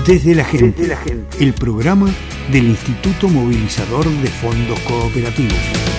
Desde la gente, el programa del Instituto Movilizador de Fondos Cooperativos.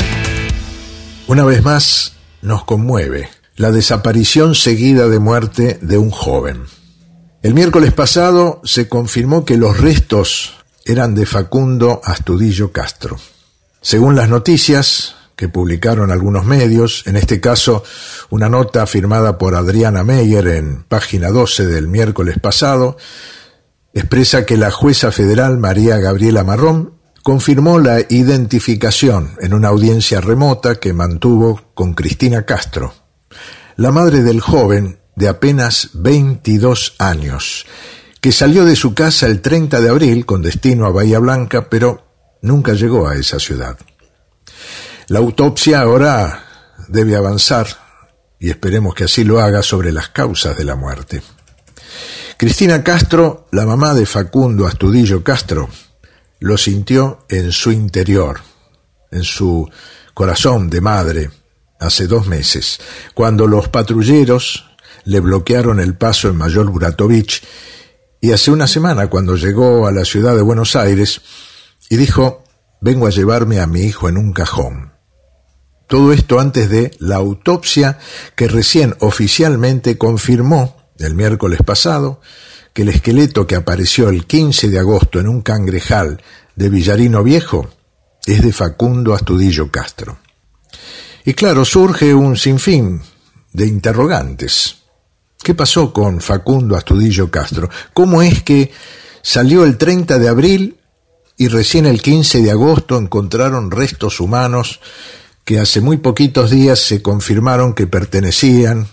Una vez más nos conmueve la desaparición seguida de muerte de un joven. El miércoles pasado se confirmó que los restos eran de Facundo Astudillo Castro. Según las noticias que publicaron algunos medios, en este caso una nota firmada por Adriana Meyer en página 12 del miércoles pasado, expresa que la jueza federal María Gabriela Marrón confirmó la identificación en una audiencia remota que mantuvo con Cristina Castro, la madre del joven de apenas 22 años, que salió de su casa el 30 de abril con destino a Bahía Blanca, pero nunca llegó a esa ciudad. La autopsia ahora debe avanzar, y esperemos que así lo haga, sobre las causas de la muerte. Cristina Castro, la mamá de Facundo Astudillo Castro, lo sintió en su interior, en su corazón de madre, hace 2 meses, cuando los patrulleros le bloquearon el paso en Mayor Buratovich, y hace una semana cuando llegó a la ciudad de Buenos Aires y dijo: vengo a llevarme a mi hijo en un cajón. Todo esto antes de la autopsia que recién oficialmente confirmó el miércoles pasado que el esqueleto que apareció el 15 de agosto en un cangrejal de Villarino Viejo es de Facundo Astudillo Castro. Y claro, surge un sinfín de interrogantes. ¿Qué pasó con Facundo Astudillo Castro? ¿Cómo es que salió el 30 de abril y recién el 15 de agosto encontraron restos humanos que hace muy poquitos días se confirmaron que pertenecen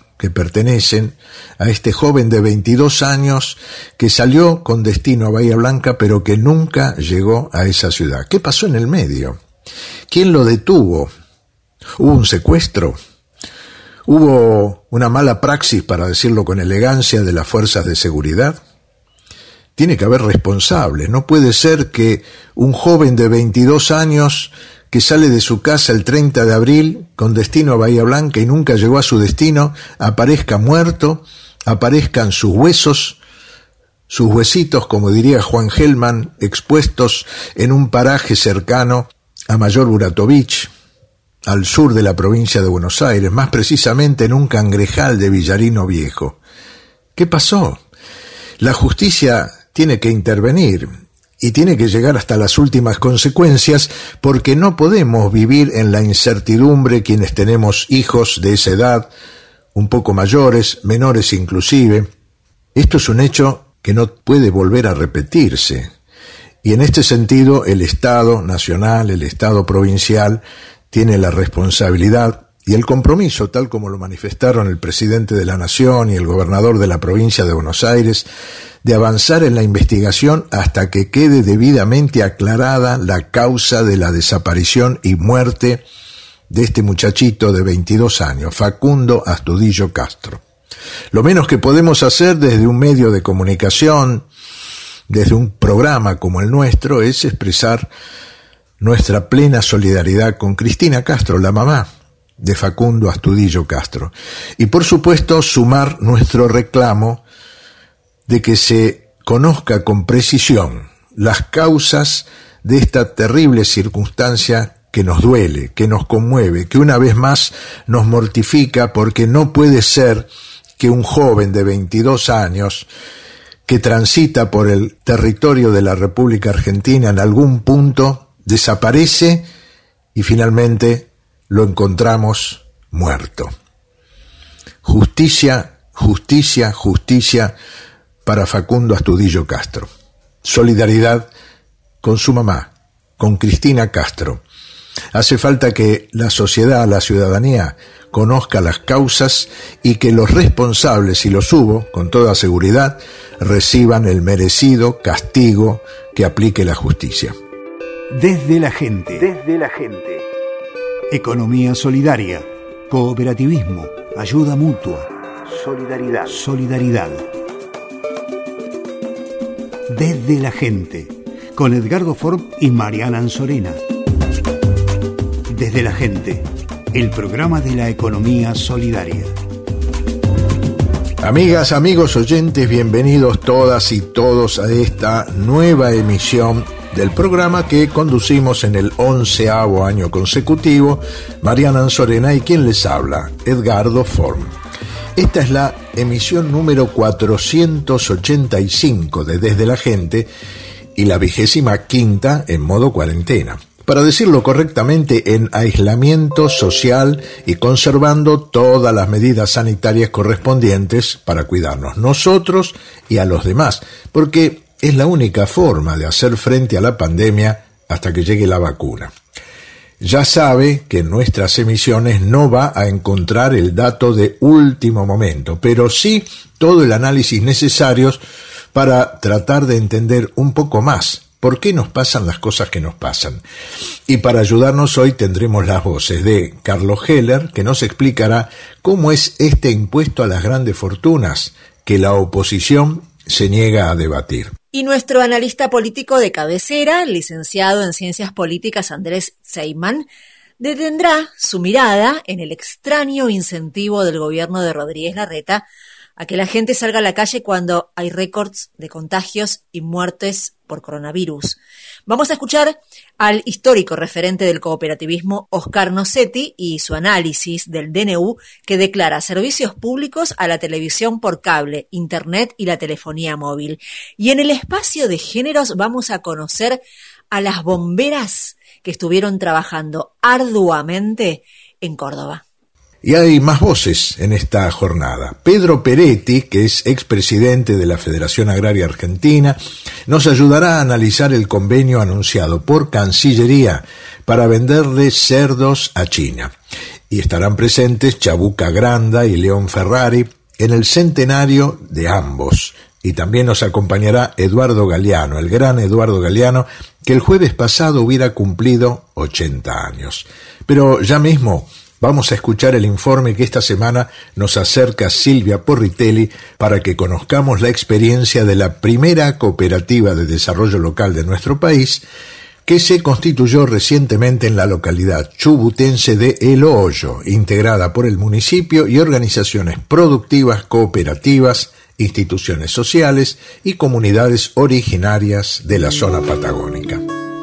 a este joven de 22 años que salió con destino a Bahía Blanca pero que nunca llegó a esa ciudad? ¿Qué pasó en el medio? ¿Quién lo detuvo? ¿Hubo un secuestro? ¿Hubo una mala praxis, para decirlo con elegancia, de las fuerzas de seguridad? Tiene que haber responsables. No puede ser que un joven de 22 años que sale de su casa el 30 de abril con destino a Bahía Blanca y nunca llegó a su destino, aparezca muerto, aparezcan sus huesos, sus huesitos, como diría Juan Gelman, expuestos en un paraje cercano a Mayor Buratovich, al sur de la provincia de Buenos Aires, más precisamente en un cangrejal de Villarino Viejo. ¿Qué pasó? La justicia tiene que intervenir y tiene que llegar hasta las últimas consecuencias, porque no podemos vivir en la incertidumbre quienes tenemos hijos de esa edad, un poco mayores, menores inclusive. Esto es un hecho que no puede volver a repetirse. Y en este sentido, el Estado nacional, el Estado provincial, tiene la responsabilidad y el compromiso, tal como lo manifestaron el presidente de la Nación y el gobernador de la provincia de Buenos Aires, de avanzar en la investigación hasta que quede debidamente aclarada la causa de la desaparición y muerte de este muchachito de 22 años, Facundo Astudillo Castro. Lo menos que podemos hacer desde un medio de comunicación, desde un programa como el nuestro, es expresar nuestra plena solidaridad con Cristina Castro, la mamá de Facundo Astudillo Castro. Y por supuesto sumar nuestro reclamo de que se conozca con precisión las causas de esta terrible circunstancia que nos duele, que nos conmueve, que una vez más nos mortifica, porque no puede ser que un joven de 22 años que transita por el territorio de la República Argentina en algún punto desaparece y finalmente lo encontramos muerto. Justicia, justicia, justicia para Facundo Astudillo Castro. Solidaridad con su mamá, con Cristina Castro. Hace falta que la sociedad, la ciudadanía, conozca las causas y que los responsables, y los hubo, con toda seguridad, reciban el merecido castigo que aplique la justicia. Desde la gente. Desde la gente. Economía solidaria, cooperativismo, ayuda mutua, solidaridad. Solidaridad. Desde la gente, con Edgardo Ford y Mariana Anzorena. Desde la gente, el programa de la economía solidaria. Amigas, amigos oyentes, bienvenidos todas y todos a esta nueva emisión del programa que conducimos en el 11º año consecutivo, Mariana Anzorena y quien les habla, Edgardo Form. Esta es la emisión número 485 de Desde la Gente y la 25ª en modo cuarentena. Para decirlo correctamente, en aislamiento social y conservando todas las medidas sanitarias correspondientes para cuidarnos nosotros y a los demás, porque es la única forma de hacer frente a la pandemia hasta que llegue la vacuna. Ya sabe que en nuestras emisiones no va a encontrar el dato de último momento, pero sí todo el análisis necesario para tratar de entender un poco más por qué nos pasan las cosas que nos pasan. Y para ayudarnos hoy tendremos las voces de Carlos Heller, que nos explicará cómo es este impuesto a las grandes fortunas que la oposición se niega a debatir. Y nuestro analista político de cabecera, licenciado en Ciencias Políticas Andrés Seyman, detendrá su mirada en el extraño incentivo del gobierno de Rodríguez Larreta a que la gente salga a la calle cuando hay récords de contagios y muertes por coronavirus. Vamos a escuchar al histórico referente del cooperativismo Oscar Nocetti y su análisis del DNU que declara servicios públicos a la televisión por cable, internet y la telefonía móvil. Y en el espacio de géneros vamos a conocer a las bomberas que estuvieron trabajando arduamente en Córdoba. Y hay más voces en esta jornada. Pedro Peretti, que es expresidente de la Federación Agraria Argentina, nos ayudará a analizar el convenio anunciado por Cancillería para venderle cerdos a China. Y estarán presentes Chabuca Granda y León Ferrari en el centenario de ambos. Y también nos acompañará Eduardo Galeano, el gran Eduardo Galeano, que el jueves pasado hubiera cumplido 80 años. Pero ya mismo vamos a escuchar el informe que esta semana nos acerca Silvia Porritelli para que conozcamos la experiencia de la primera cooperativa de desarrollo local de nuestro país que se constituyó recientemente en la localidad chubutense de El Hoyo, integrada por el municipio y organizaciones productivas, cooperativas, instituciones sociales y comunidades originarias de la zona patagónica.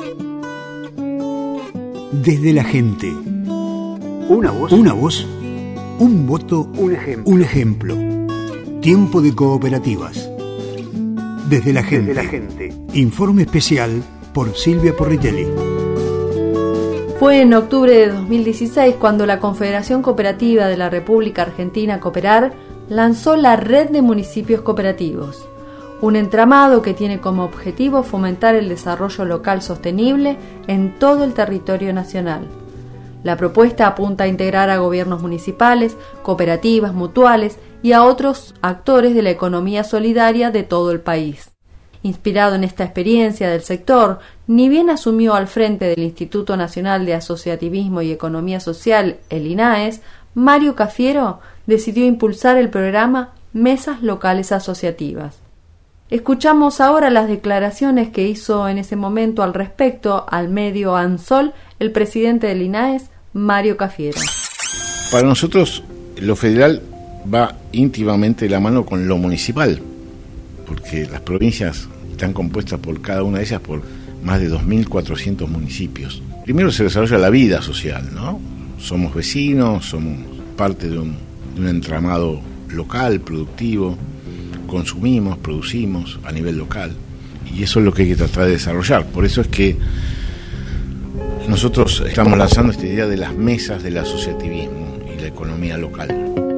Desde la gente. Una voz, un voto, un ejemplo. Tiempo de cooperativas. Desde la gente. Informe especial por Silvia Porritelli. Fue en octubre de 2016 cuando la Confederación Cooperativa de la República Argentina, Cooperar, lanzó la Red de Municipios Cooperativos, un entramado que tiene como objetivo fomentar el desarrollo local sostenible en todo el territorio nacional. La propuesta apunta a integrar a gobiernos municipales, cooperativas, mutuales y a otros actores de la economía solidaria de todo el país. Inspirado en esta experiencia del sector, ni bien asumió al frente del Instituto Nacional de Asociativismo y Economía Social, el INAES, Mario Cafiero decidió impulsar el programa Mesas Locales Asociativas. Escuchamos ahora las declaraciones que hizo en ese momento al respecto al medio ANSOL el presidente del INAES, Mario Cafiero. Para nosotros lo federal va íntimamente de la mano con lo municipal, porque las provincias están compuestas por cada una de ellas por más de 2.400 municipios. Primero se desarrolla la vida social, ¿no? Somos vecinos, somos parte de un entramado local, productivo, consumimos, producimos a nivel local, y eso es lo que hay que tratar de desarrollar. Por eso es que nosotros estamos lanzando esta idea de las mesas del asociativismo y la economía local.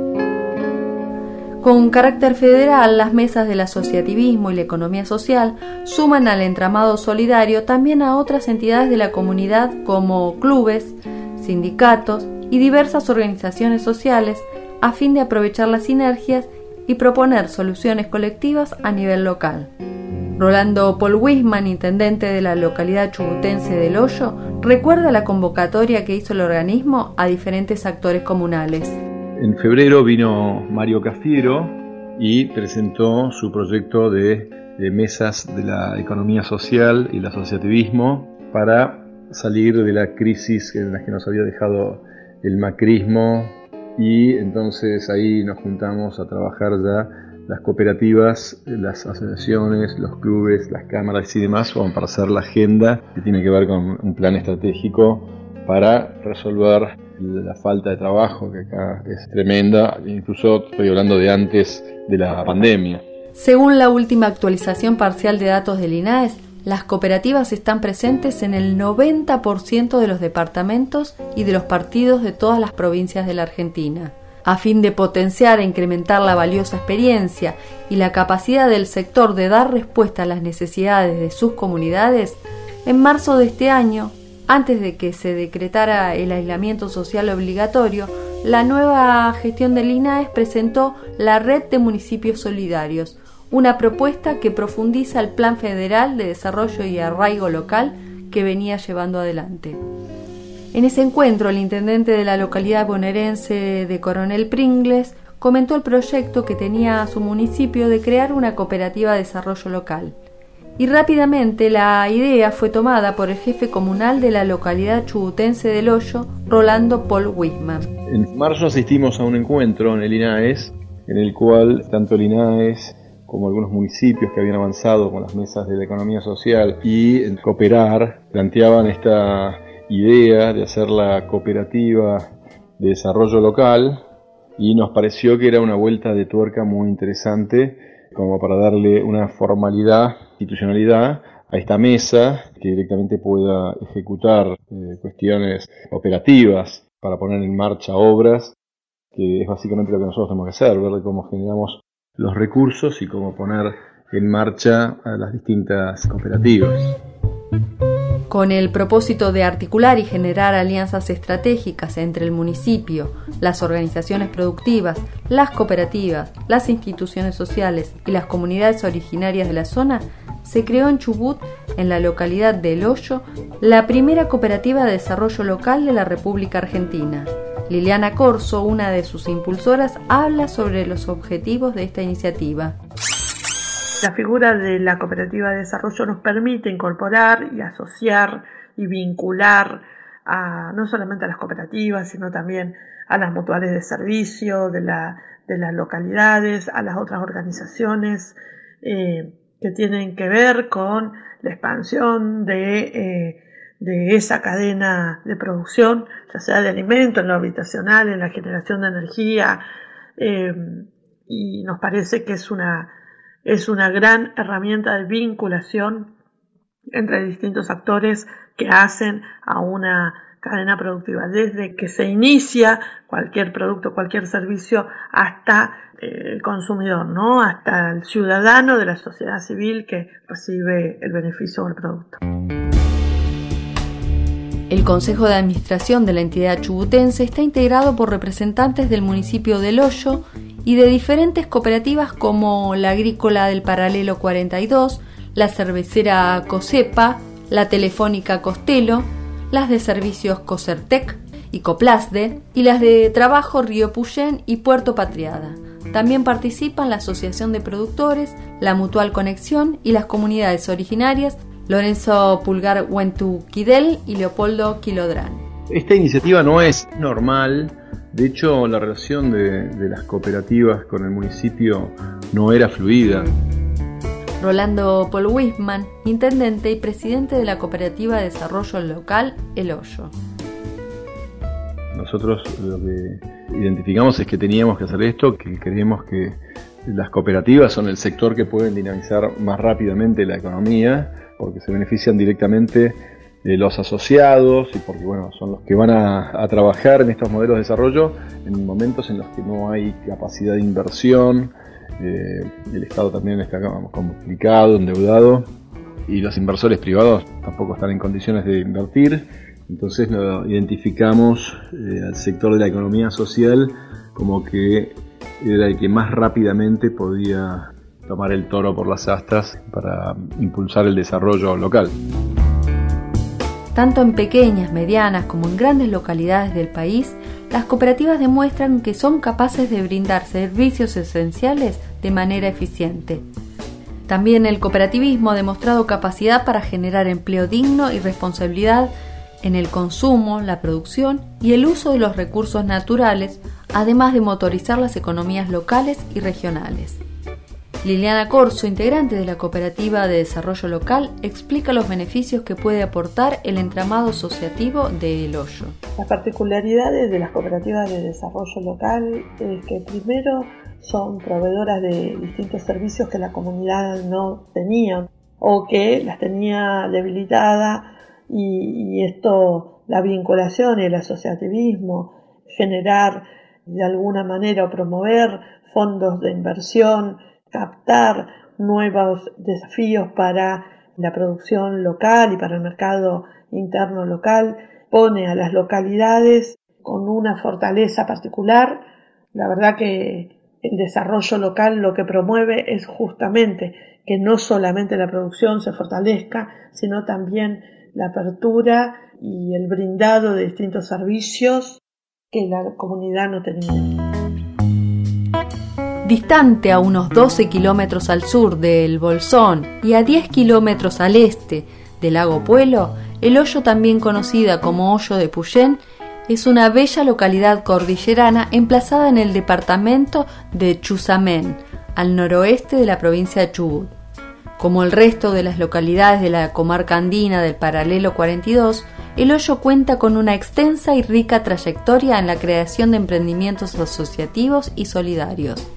Con carácter federal, las mesas del asociativismo y la economía social suman al entramado solidario también a otras entidades de la comunidad como clubes, sindicatos y diversas organizaciones sociales a fin de aprovechar las sinergias y proponer soluciones colectivas a nivel local. Rolando Paul Wisman, intendente de la localidad chubutense del Hoyo, recuerda la convocatoria que hizo el organismo a diferentes actores comunales. En febrero vino Mario Cafiero y presentó su proyecto de mesas de la economía social y el asociativismo para salir de la crisis en la que nos había dejado el macrismo y entonces ahí nos juntamos a trabajar ya las cooperativas, las asociaciones, los clubes, las cámaras y demás, para hacer la agenda que tiene que ver con un plan estratégico para resolver la falta de trabajo, que acá es tremenda, incluso estoy hablando de antes de la pandemia. Según la última actualización parcial de datos del INAES, las cooperativas están presentes en el 90% de los departamentos y de los partidos de todas las provincias de la Argentina. A fin de potenciar e incrementar la valiosa experiencia y la capacidad del sector de dar respuesta a las necesidades de sus comunidades, en marzo de este año, antes de que se decretara el aislamiento social obligatorio, la nueva gestión del INAES presentó la Red de Municipios Solidarios, una propuesta que profundiza el Plan Federal de Desarrollo y Arraigo Local que venía llevando adelante. En ese encuentro, el intendente de la localidad bonaerense de Coronel Pringles comentó el proyecto que tenía su municipio de crear una cooperativa de desarrollo local. Y rápidamente la idea fue tomada por el jefe comunal de la localidad chubutense del Hoyo, Rolando Paul Wisman. En marzo asistimos a un encuentro en el INAES, en el cual tanto el INAES como algunos municipios que habían avanzado con las mesas de la economía social y en Cooperar planteaban esta idea de hacer la cooperativa de desarrollo local, y nos pareció que era una vuelta de tuerca muy interesante como para darle una formalidad, institucionalidad a esta mesa que directamente pueda ejecutar cuestiones operativas para poner en marcha obras, que es básicamente lo que nosotros tenemos que hacer, ver cómo generamos los recursos y cómo poner en marcha a las distintas cooperativas. Con el propósito de articular y generar alianzas estratégicas entre el municipio, las organizaciones productivas, las cooperativas, las instituciones sociales y las comunidades originarias de la zona, se creó en Chubut, en la localidad de El Hoyo, la primera cooperativa de desarrollo local de la República Argentina. Liliana Corso, una de sus impulsoras, habla sobre los objetivos de esta iniciativa. La figura de la cooperativa de desarrollo nos permite incorporar y asociar y vincular no solamente a las cooperativas, sino también a las mutuales de servicio de las localidades, a las otras organizaciones que tienen que ver con la expansión de esa cadena de producción, ya sea de alimentos, en lo habitacional, en la generación de energía, y nos parece que es una gran herramienta de vinculación entre distintos actores que hacen a una cadena productiva, desde que se inicia cualquier producto, cualquier servicio, hasta el consumidor, ¿no? Hasta el ciudadano de la sociedad civil que recibe el beneficio del producto. El Consejo de Administración de la entidad chubutense está integrado por representantes del municipio del Hoyo y de diferentes cooperativas como la Agrícola del Paralelo 42, la cervecera Cosepa, la Telefónica Costello, las de servicios Cosertec y Coplasde y las de trabajo Río Puyén y Puerto Patriada. También participan la Asociación de Productores, la Mutual Conexión y las comunidades originarias Lorenzo Pulgar Huentu-Quidel y Leopoldo Quilodrán. Esta iniciativa no es normal. De hecho, la relación de las cooperativas con el municipio no era fluida. Rolando Paul Wisman, intendente y presidente de la Cooperativa de Desarrollo Local El Hoyo. Nosotros lo que identificamos es que teníamos que hacer esto, que creemos que las cooperativas son el sector que pueden dinamizar más rápidamente la economía, porque se benefician directamente los asociados y porque son los que van a trabajar en estos modelos de desarrollo en momentos en los que no hay capacidad de inversión, el Estado también está complicado, endeudado, y los inversores privados tampoco están en condiciones de invertir. Entonces lo identificamos al sector de la economía social como que era el que más rápidamente podía tomar el toro por las astas para impulsar el desarrollo local. Tanto en pequeñas, medianas como en grandes localidades del país, las cooperativas demuestran que son capaces de brindar servicios esenciales de manera eficiente. También el cooperativismo ha demostrado capacidad para generar empleo digno y responsabilidad en el consumo, la producción y el uso de los recursos naturales, además de motorizar las economías locales y regionales. Liliana Corso, integrante de la Cooperativa de Desarrollo Local, explica los beneficios que puede aportar el entramado asociativo de El Hoyo. Las particularidades de las cooperativas de desarrollo local es que primero son proveedoras de distintos servicios que la comunidad no tenía o que las tenía debilitadas, y esto, la vinculación y el asociativismo, generar de alguna manera o promover fondos de inversión, captar nuevos desafíos para la producción local y para el mercado interno local, pone a las localidades con una fortaleza particular. La verdad que el desarrollo local lo que promueve es justamente que no solamente la producción se fortalezca, sino también la apertura y el brindado de distintos servicios que la comunidad no tenía. Distante a unos 12 kilómetros al sur de El Bolsón y a 10 kilómetros al este del lago Puelo, El Hoyo, también conocida como Hoyo de Puyén, es una bella localidad cordillerana emplazada en el departamento de Chusamén, al noroeste de la provincia de Chubut. Como el resto de las localidades de la comarca andina del paralelo 42, El Hoyo cuenta con una extensa y rica trayectoria en la creación de emprendimientos asociativos y solidarios.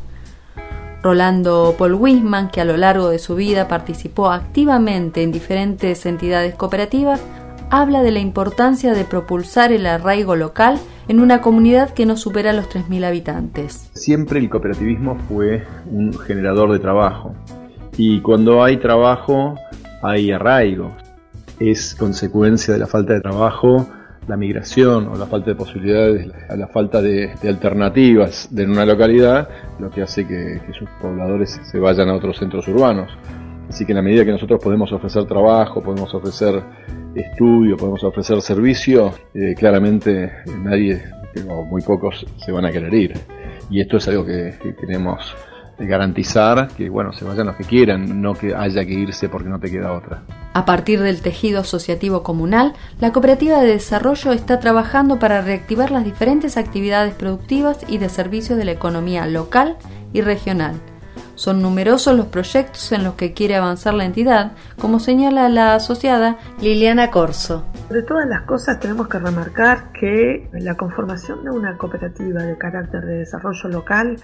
Rolando Paul Wisman, que a lo largo de su vida participó activamente en diferentes entidades cooperativas, habla de la importancia de propulsar el arraigo local en una comunidad que no supera los 3.000 habitantes. Siempre el cooperativismo fue un generador de trabajo, y cuando hay trabajo hay arraigo. Es consecuencia de la falta de trabajo la migración o la falta de posibilidades, la falta de alternativas de una localidad, lo que hace que sus pobladores se vayan a otros centros urbanos. Así que en la medida que nosotros podemos ofrecer trabajo, podemos ofrecer estudio, podemos ofrecer servicio, claramente nadie o muy pocos se van a querer ir. Y esto es algo que queremos garantizar, que se vayan los que quieran, no que haya que irse porque no te queda otra. A partir del tejido asociativo comunal, la Cooperativa de Desarrollo está trabajando para reactivar las diferentes actividades productivas y de servicios de la economía local y regional. Son numerosos los proyectos en los que quiere avanzar la entidad, como señala la asociada Liliana Corso. De todas las cosas tenemos que remarcar que la conformación de una cooperativa de carácter de desarrollo local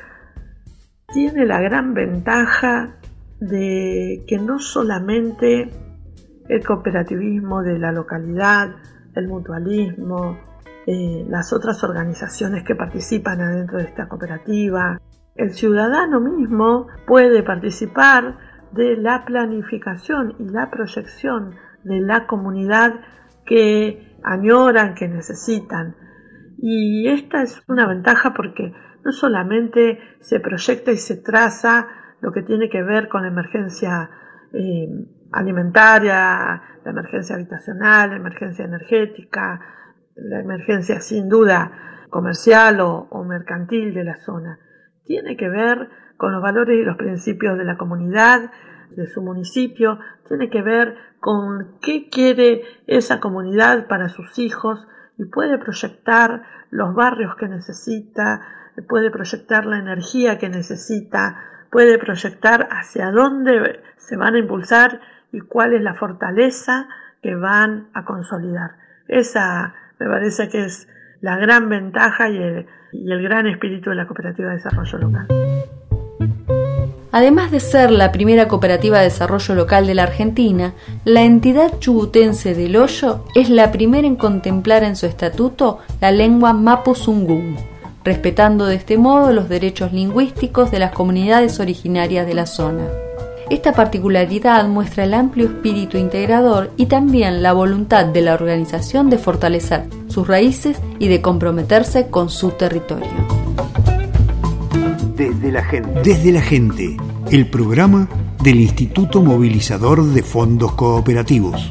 tiene la gran ventaja de que no solamente el cooperativismo de la localidad, el mutualismo, las otras organizaciones que participan adentro de esta cooperativa, el ciudadano mismo puede participar de la planificación y la proyección de la comunidad que añoran, que necesitan. Y esta es una ventaja porque no solamente se proyecta y se traza lo que tiene que ver con la emergencia alimentaria, la emergencia habitacional, la emergencia energética, la emergencia sin duda comercial o mercantil de la zona. Tiene que ver con los valores y los principios de la comunidad, de su municipio, tiene que ver con qué quiere esa comunidad para sus hijos y puede proyectar los barrios que necesita, puede proyectar la energía que necesita, puede proyectar hacia dónde se van a impulsar y cuál es la fortaleza que van a consolidar. Esa me parece que es la gran ventaja y el gran espíritu de la Cooperativa de Desarrollo Local. Además de ser la primera cooperativa de desarrollo local de la Argentina, la entidad chubutense del Hoyo es la primera en contemplar en su estatuto la lengua mapuzungún, respetando de este modo los derechos lingüísticos de las comunidades originarias de la zona. Esta particularidad muestra el amplio espíritu integrador y también la voluntad de la organización de fortalecer sus raíces y de comprometerse con su territorio. Desde la gente, el programa del Instituto Movilizador de Fondos Cooperativos.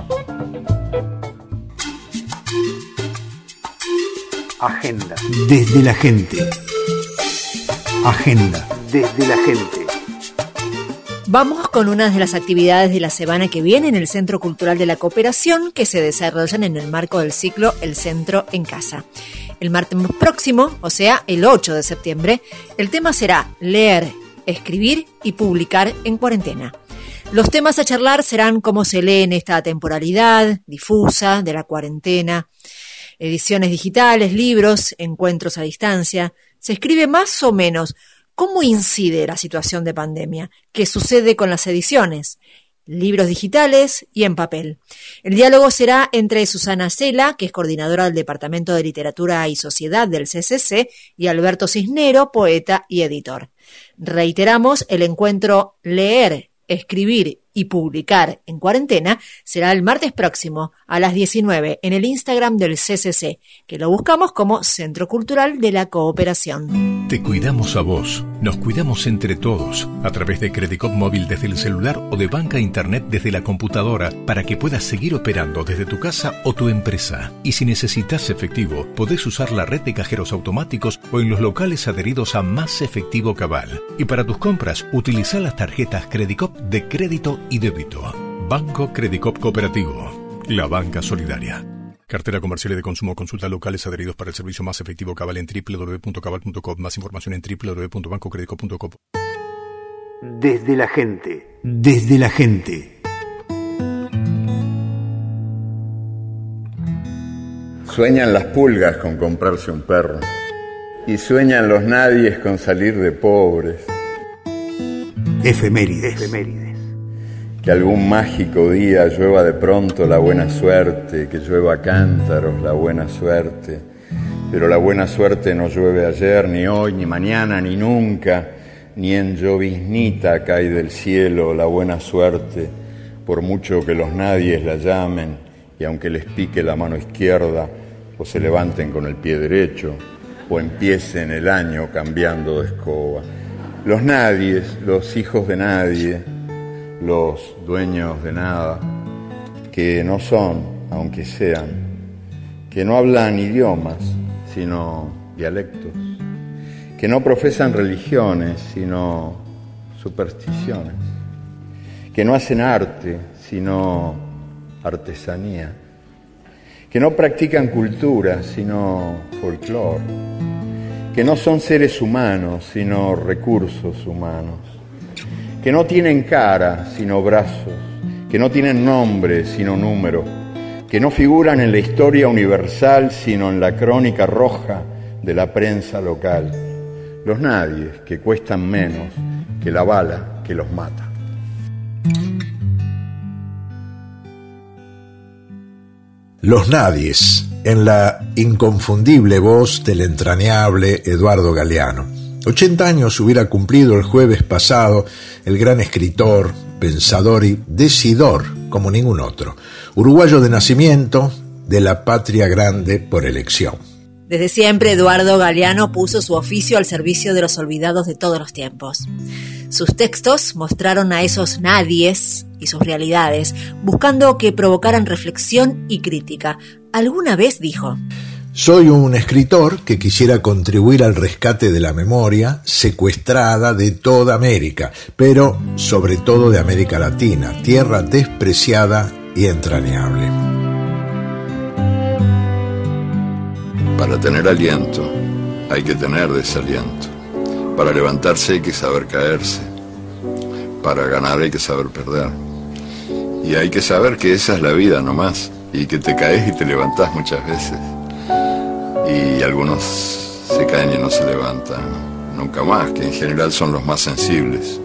Agenda. Desde la gente. Agenda. Desde la gente. Vamos con una de las actividades de la semana que viene en el Centro Cultural de la Cooperación, que se desarrollan en el marco del ciclo El Centro en Casa. El martes próximo, o sea, el 8 de septiembre, el tema será leer, escribir y publicar en cuarentena. Los temas a charlar serán cómo se lee en esta temporalidad difusa de la cuarentena, ediciones digitales, libros, encuentros a distancia. Se escribe más o menos cómo incide la situación de pandemia, qué sucede con las ediciones, libros digitales y en papel. El diálogo será entre Susana Cela, que es coordinadora del Departamento de Literatura y Sociedad del CCC, y Alberto Cisnero, poeta y editor. Reiteramos, el encuentro Leer, Escribir y Publicar en cuarentena será el martes próximo a las 19 en el Instagram del CCC, que lo buscamos como Centro Cultural de la Cooperación. Te cuidamos a vos, nos cuidamos entre todos, a través de Credicop Móvil desde el celular o de Banca Internet desde la computadora, para que puedas seguir operando desde tu casa o tu empresa. Y si necesitas efectivo, podés usar la red de cajeros automáticos o en los locales adheridos a Más Efectivo Cabal. Y para tus compras, utiliza las tarjetas Credicop de crédito y débito. Banco Credicop Cooperativo, la banca solidaria. Cartera comercial y de consumo. Consulta locales adheridos para el servicio Más Efectivo Cabal en www.cabal.com. Más información en www.bancocredico.com. Desde la gente. Desde la gente. Sueñan las pulgas con comprarse un perro. Y sueñan los nadies con salir de pobres. Efemérides. Que algún mágico día llueva de pronto la buena suerte, que llueva cántaros la buena suerte. Pero la buena suerte no llueve ayer, ni hoy, ni mañana, ni nunca, ni en lloviznita cae del cielo la buena suerte, por mucho que los nadies la llamen, y aunque les pique la mano izquierda, o se levanten con el pie derecho, o empiecen el año cambiando de escoba. Los nadies, los hijos de nadie, los dueños de nada, que no son, aunque sean, que no hablan idiomas, sino dialectos, que no profesan religiones, sino supersticiones, que no hacen arte, sino artesanía, que no practican cultura, sino folclore, que no son seres humanos, sino recursos humanos, que no tienen cara, sino brazos, que no tienen nombre, sino número, que no figuran en la historia universal, sino en la crónica roja de la prensa local. Los nadies, que cuestan menos que la bala que los mata. Los nadies, en la inconfundible voz del entrañable Eduardo Galeano. 80 años hubiera cumplido el jueves pasado el gran escritor, pensador y decidor como ningún otro. Uruguayo de nacimiento, de la patria grande por elección. Desde siempre, Eduardo Galeano puso su oficio al servicio de los olvidados de todos los tiempos. Sus textos mostraron a esos nadies y sus realidades, buscando que provocaran reflexión y crítica. Alguna vez dijo: soy un escritor que quisiera contribuir al rescate de la memoria secuestrada de toda América, pero sobre todo de América Latina, tierra despreciada y entrañable. Para tener aliento hay que tener desaliento. Para levantarse hay que saber caerse. Para ganar hay que saber perder. Y hay que saber que esa es la vida nomás, y que te caes y te levantás muchas veces. Y algunos se caen y no se levantan nunca más, que en general son los más sensibles,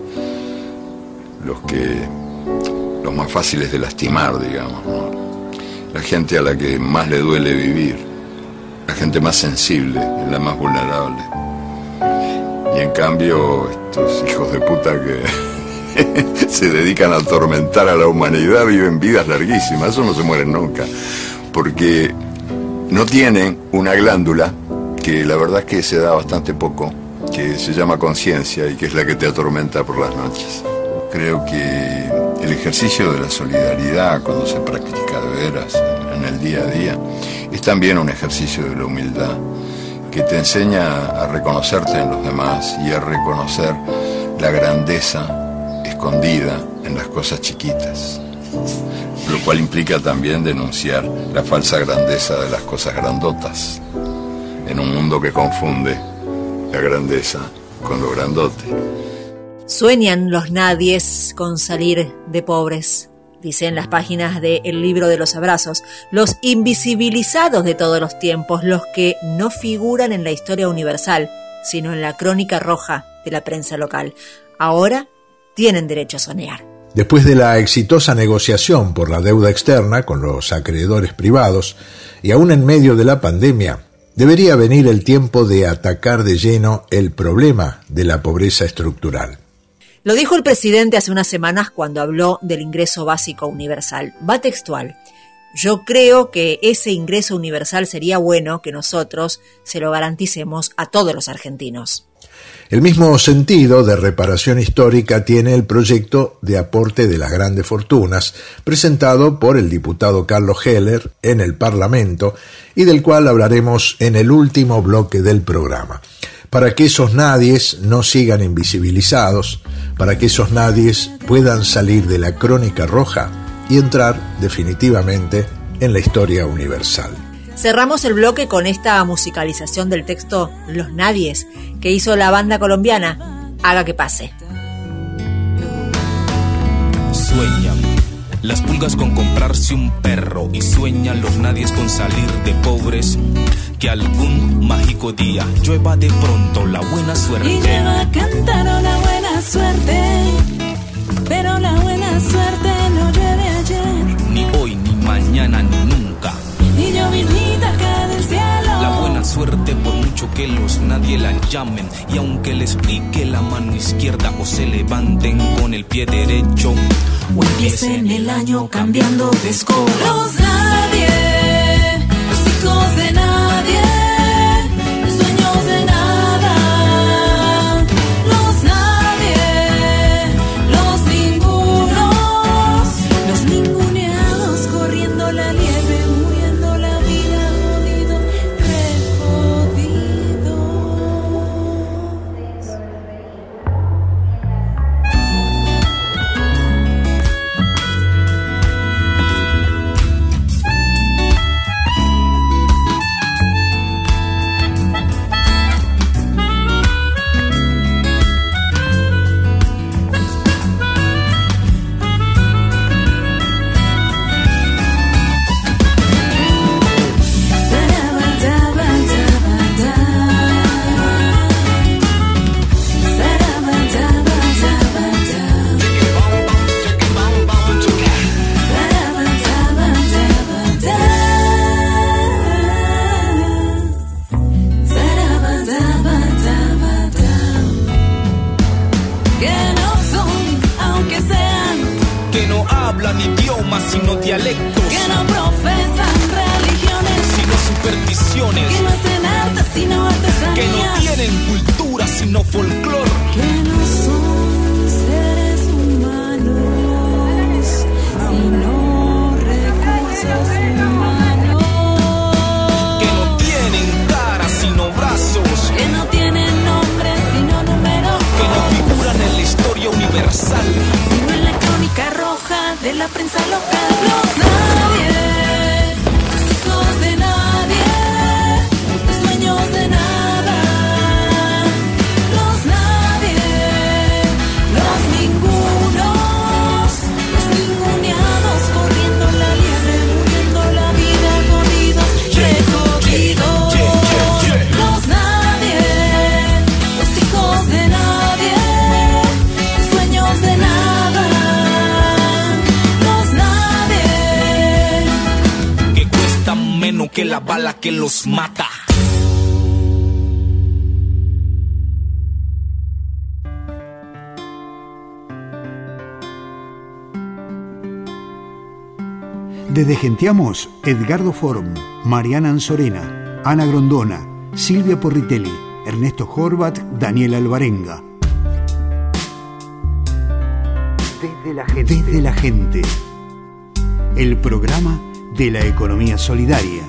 los más fáciles de lastimar, digamos, ¿no? La gente a la que más le duele vivir, la gente más sensible, es la más vulnerable. Y en cambio, estos hijos de puta que se dedican a atormentar a la humanidad viven vidas larguísimas, esos no se mueren nunca, porque no tienen una glándula que la verdad es que se da bastante poco, que se llama conciencia y que es la que te atormenta por las noches. Creo que el ejercicio de la solidaridad, cuando se practica de veras en el día a día, es también un ejercicio de la humildad, que te enseña a reconocerte en los demás y a reconocer la grandeza escondida en las cosas chiquitas, lo cual implica también denunciar la falsa grandeza de las cosas grandotas. en un mundo que confunde la grandeza con lo grandote. Sueñan los nadies con salir de pobres, dicen las páginas de El libro de los abrazos, los invisibilizados de todos los tiempos, los que no figuran en la historia universal, sino en la crónica roja de la prensa local. Ahora tienen derecho a soñar. Después de la exitosa negociación por la deuda externa con los acreedores privados, y aún en medio de la pandemia, debería venir el tiempo de atacar de lleno el problema de la pobreza estructural. Lo dijo el presidente hace unas semanas cuando habló del ingreso básico universal. Va textual: yo creo que ese ingreso universal sería bueno que nosotros se lo garanticemos a todos los argentinos. El mismo sentido de reparación histórica tiene el proyecto de aporte de las grandes fortunas, presentado por el diputado Carlos Heller en el Parlamento y del cual hablaremos en el último bloque del programa. Para que esos nadies no sigan invisibilizados, para que esos nadies puedan salir de la crónica roja y entrar definitivamente en la historia universal. Cerramos el bloque con esta musicalización del texto Los Nadies, que hizo la banda colombiana Haga que Pase. Sueñan las pulgas con comprarse un perro y sueñan los nadies con salir de pobres. Que algún mágico día llueva de pronto la buena suerte. Y lleva a cantar la buena suerte, pero la buena suerte no llueve ayer, ni hoy, ni mañana, ni nunca. Y llovinita cae del cielo. La buena suerte, por mucho que los nadie la llamen, y aunque les pique la mano izquierda o se levanten con el pie derecho, o empiecen el año cambiando de escoba. Los nadie, los hijos de nadie, los dueños de nada. Los nadie, los ningunos, los ninguneados corriendo la liebre, muriendo la vida, jodido, re jodido. Sino dialectos, que no profesan religiones, sino supersticiones, que no hacen arte sino artesanías, que no tienen cultura sino folclor, que no son seres humanos sino recursos humanos, que no tienen cara sino brazos, que no tienen nombre sino números, que no figuran en la historia universal sino en la crónica roja de la prensa local. Los nadie, los hijos de nadie, los dueños de nada. Los nadie, los ningunos, los ninguneados corriendo la liebre, muriendo la vida, jodidos, recogidos. Los nadie, los hijos de nadie, los dueños de nada. Menos que la bala que los mata. Desde Genteamos, Edgardo Form, Mariana Anzorena, Ana Grondona, Silvia Porritelli, Ernesto Horvat, Daniel Alvarenga. Desde la gente. El programa de la economía solidaria.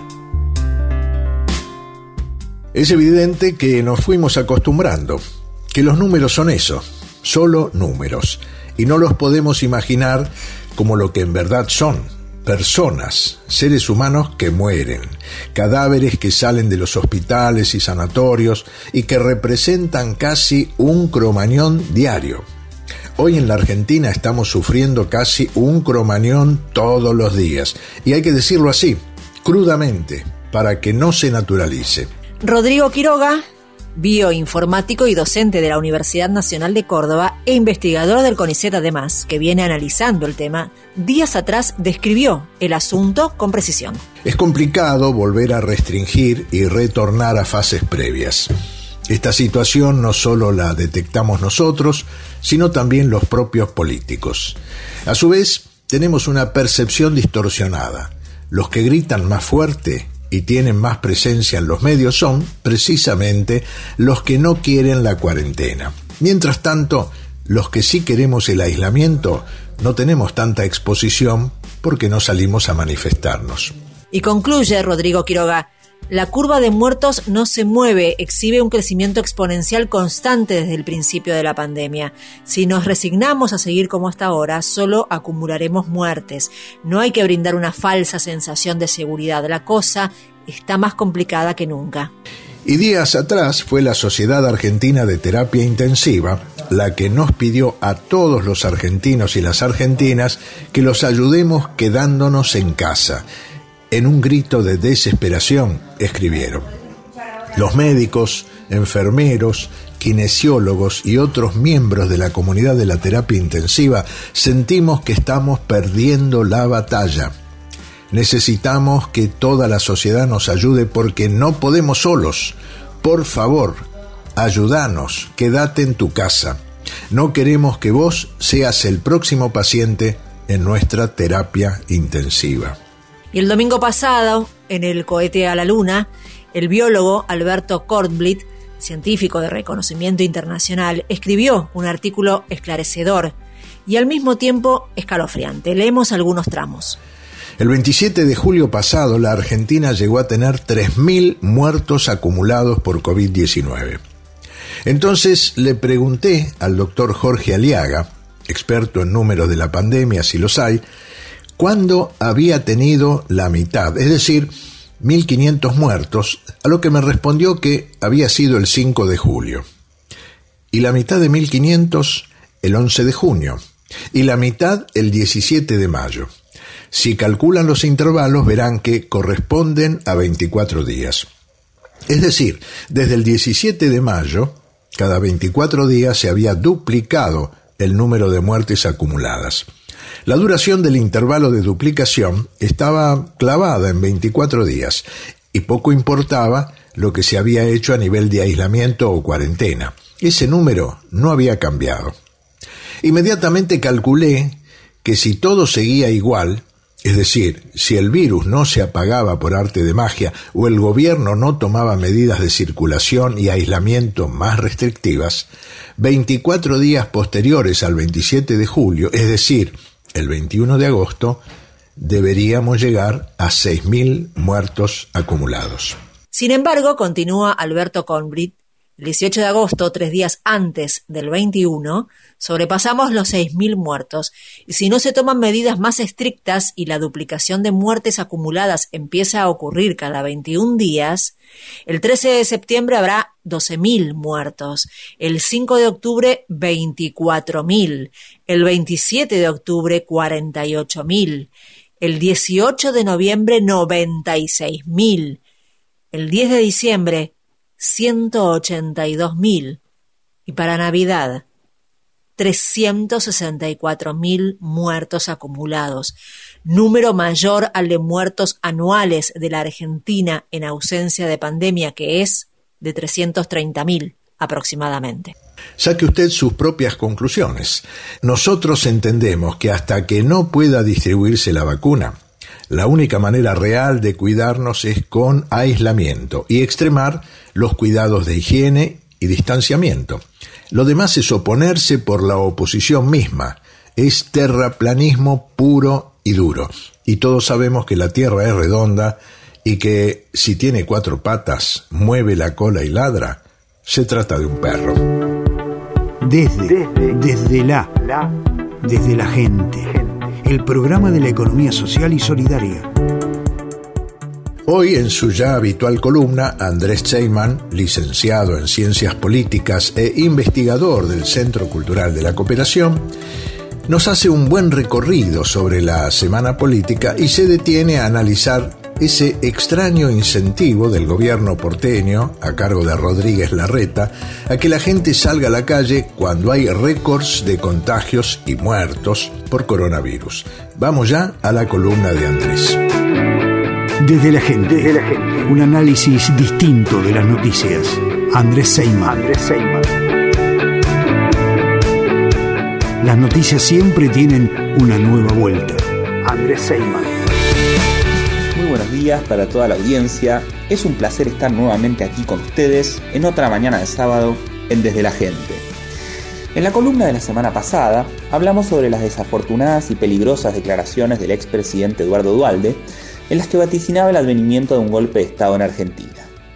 Es evidente que nos fuimos acostumbrando, que los números son eso, solo números, y no los podemos imaginar como lo que en verdad son, personas, seres humanos que mueren, cadáveres que salen de los hospitales y sanatorios y que representan casi un cromañón diario. Hoy en la Argentina estamos sufriendo casi un cromañón todos los días, y hay que decirlo así, crudamente, para que no se naturalice. Rodrigo Quiroga, bioinformático y docente de la Universidad Nacional de Córdoba e investigador del CONICET además, que viene analizando el tema, días atrás describió el asunto con precisión. Es complicado volver a restringir y retornar a fases previas. Esta situación no solo la detectamos nosotros, sino también los propios políticos. A su vez, tenemos una percepción distorsionada. Los que gritan más fuerte y tienen más presencia en los medios son, precisamente, los que no quieren la cuarentena. Mientras tanto, los que sí queremos el aislamiento, no tenemos tanta exposición porque no salimos a manifestarnos. Y concluye Rodrigo Quiroga: la curva de muertos no se mueve, exhibe un crecimiento exponencial constante desde el principio de la pandemia. Si nos resignamos a seguir como hasta ahora, solo acumularemos muertes. No hay que brindar una falsa sensación de seguridad. La cosa está más complicada que nunca. Y días atrás fue la Sociedad Argentina de Terapia Intensiva la que nos pidió a todos los argentinos y las argentinas que los ayudemos quedándonos en casa. En un grito de desesperación, escribieron. Los médicos, enfermeros, kinesiólogos y otros miembros de la comunidad de la terapia intensiva sentimos que estamos perdiendo la batalla. Necesitamos que toda la sociedad nos ayude porque no podemos solos. Por favor, ayúdanos, quédate en tu casa. No queremos que vos seas el próximo paciente en nuestra terapia intensiva. Y el domingo pasado, en el cohete a la Luna, el biólogo Alberto Kornblit, científico de reconocimiento internacional, escribió un artículo esclarecedor y al mismo tiempo escalofriante. Leemos algunos tramos. El 27 de julio pasado, la Argentina llegó a tener 3.000 muertos acumulados por COVID-19. Entonces le pregunté al doctor Jorge Aliaga, experto en números de la pandemia, si los hay, cuándo había tenido la mitad, es decir, 1.500 muertos, a lo que me respondió que había sido el 5 de julio. Y la mitad de 1.500 el 11 de junio, y la mitad el 17 de mayo. Si calculan los intervalos verán que corresponden a 24 días. Es decir, desde el 17 de mayo, cada 24 días se había duplicado el número de muertes acumuladas. La duración del intervalo de duplicación estaba clavada en 24 días y poco importaba lo que se había hecho a nivel de aislamiento o cuarentena. Ese número no había cambiado. Inmediatamente calculé que si todo seguía igual, es decir, si el virus no se apagaba por arte de magia o el gobierno no tomaba medidas de circulación y aislamiento más restrictivas, 24 días posteriores al 27 de julio, es decir, el 21 de agosto, deberíamos llegar a 6.000 muertos acumulados. Sin embargo, continúa Alberto Kornblit, el 18 de agosto, 3 días antes del 21, sobrepasamos los 6.000 muertos, y si no se toman medidas más estrictas y la duplicación de muertes acumuladas empieza a ocurrir cada 21 días, el 13 de septiembre habrá 12.000 muertos, el 5 de octubre 24.000, el 27 de octubre 48.000, el 18 de noviembre 96.000, el 10 de diciembre 182.000 y para Navidad 364.000 muertos acumulados, número mayor al de muertos anuales de la Argentina en ausencia de pandemia, que es de 330.000 aproximadamente. Saque usted sus propias conclusiones. Nosotros entendemos que hasta que no pueda distribuirse la vacuna, la única manera real de cuidarnos es con aislamiento y extremar los cuidados de higiene y distanciamiento. Lo demás es oponerse por la oposición misma. Es terraplanismo puro y duro. Y todos sabemos que la Tierra es redonda y que si tiene 4 patas, mueve la cola y ladra, se trata de un perro. Desde la gente. el programa de la economía social y solidaria. Hoy, en su ya habitual columna, Andrés Zeyman, licenciado en Ciencias Políticas e investigador del Centro Cultural de la Cooperación, nos hace un buen recorrido sobre la semana política y se detiene a analizar ese extraño incentivo del gobierno porteño, a cargo de Rodríguez Larreta, a que la gente salga a la calle cuando hay récords de contagios y muertos por coronavirus. Vamos ya a la columna de Andrés. Desde la gente, un análisis distinto de las noticias. Andrés Zeyman. Las noticias siempre tienen una nueva vuelta. Andrés Zeyman. Muy buenos días para toda la audiencia. Es un placer estar nuevamente aquí con ustedes en otra mañana de sábado en Desde la Gente. En la columna de la semana pasada hablamos sobre las desafortunadas y peligrosas declaraciones del expresidente Eduardo Duhalde, en las que vaticinaba el advenimiento de un golpe de Estado en Argentina.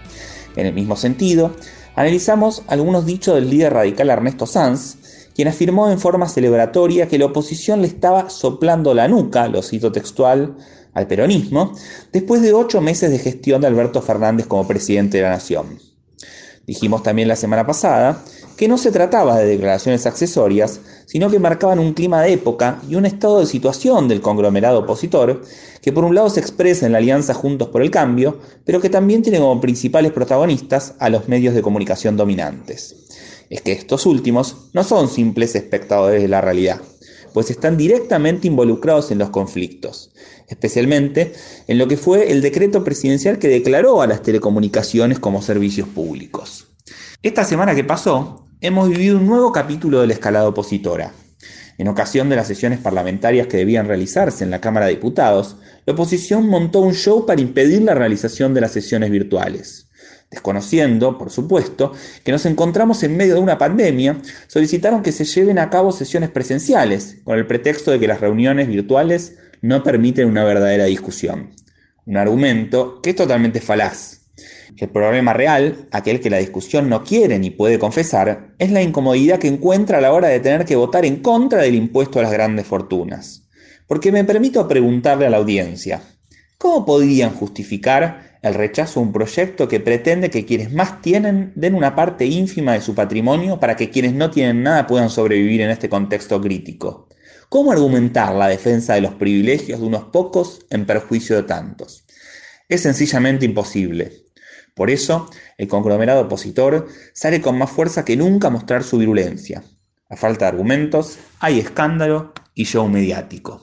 En el mismo sentido, analizamos algunos dichos del líder radical Ernesto Sanz, quien afirmó en forma celebratoria que la oposición le estaba soplando la nuca, lo cito textual, al peronismo, después de 8 meses de gestión de Alberto Fernández como presidente de la Nación. Dijimos también la semana pasada que no se trataba de declaraciones accesorias, sino que marcaban un clima de época y un estado de situación del conglomerado opositor, que por un lado se expresa en la alianza Juntos por el Cambio, pero que también tiene como principales protagonistas a los medios de comunicación dominantes. Es que estos últimos no son simples espectadores de la realidad, pues están directamente involucrados en los conflictos, especialmente en lo que fue el decreto presidencial que declaró a las telecomunicaciones como servicios públicos. Esta semana que pasó, hemos vivido un nuevo capítulo de la escalada opositora. En ocasión de las sesiones parlamentarias que debían realizarse en la Cámara de Diputados, la oposición montó un show para impedir la realización de las sesiones virtuales. Desconociendo, por supuesto, que nos encontramos en medio de una pandemia, solicitaron que se lleven a cabo sesiones presenciales, con el pretexto de que las reuniones virtuales no permiten una verdadera discusión. Un argumento que es totalmente falaz. El problema real, aquel que la discusión no quiere ni puede confesar, es la incomodidad que encuentra a la hora de tener que votar en contra del impuesto a las grandes fortunas. Porque me permito preguntarle a la audiencia, ¿cómo podrían justificar el rechazo a un proyecto que pretende que quienes más tienen den una parte ínfima de su patrimonio para que quienes no tienen nada puedan sobrevivir en este contexto crítico? ¿Cómo argumentar la defensa de los privilegios de unos pocos en perjuicio de tantos? Es sencillamente imposible. Por eso, el conglomerado opositor sale con más fuerza que nunca a mostrar su virulencia. A falta de argumentos, hay escándalo y show mediático.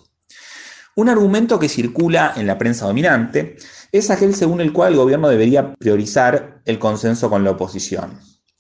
Un argumento que circula en la prensa dominante es aquel según el cual el gobierno debería priorizar el consenso con la oposición.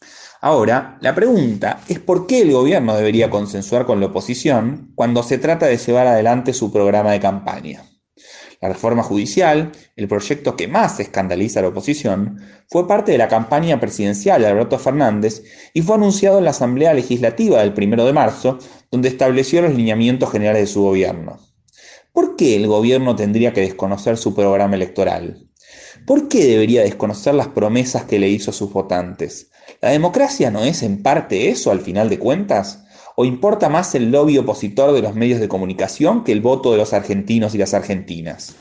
Ahora, la pregunta es por qué el gobierno debería consensuar con la oposición cuando se trata de llevar adelante su programa de campaña. La reforma judicial, el proyecto que más escandaliza a la oposición, fue parte de la campaña presidencial de Alberto Fernández y fue anunciado en la Asamblea Legislativa del 1 de marzo, donde estableció los lineamientos generales de su gobierno. ¿Por qué el gobierno tendría que desconocer su programa electoral? ¿Por qué debería desconocer las promesas que le hizo a sus votantes? ¿La democracia no es en parte eso al final de cuentas? ¿O importa más el lobby opositor de los medios de comunicación que el voto de los argentinos y las argentinas?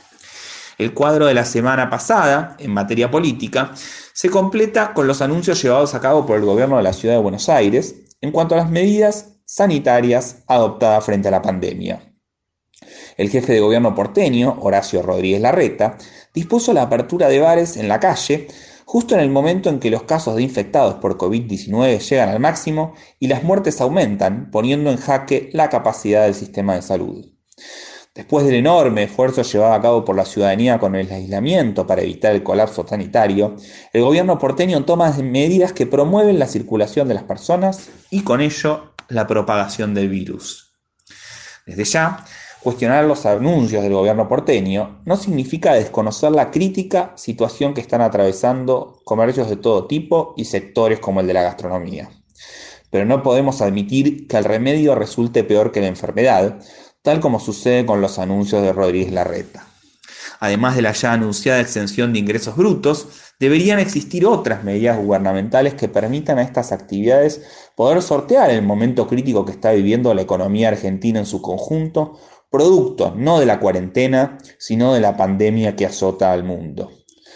El cuadro de la semana pasada, en materia política, se completa con los anuncios llevados a cabo por el gobierno de la Ciudad de Buenos Aires en cuanto a las medidas sanitarias adoptadas frente a la pandemia. El jefe de gobierno porteño, Horacio Rodríguez Larreta, dispuso la apertura de bares en la calle justo en el momento en que los casos de infectados por COVID-19 llegan al máximo y las muertes aumentan, poniendo en jaque la capacidad del sistema de salud. Después del enorme esfuerzo llevado a cabo por la ciudadanía con el aislamiento para evitar el colapso sanitario, el gobierno porteño toma medidas que promueven la circulación de las personas y con ello la propagación del virus. Desde ya, cuestionar los anuncios del gobierno porteño no significa desconocer la crítica situación que están atravesando comercios de todo tipo y sectores como el de la gastronomía. Pero no podemos admitir que el remedio resulte peor que la enfermedad, tal como sucede con los anuncios de Rodríguez Larreta. Además de la ya anunciada exención de ingresos brutos, deberían existir otras medidas gubernamentales que permitan a estas actividades poder sortear el momento crítico que está viviendo la economía argentina en su conjunto, producto no de la cuarentena, sino de la pandemia que azota al mundo.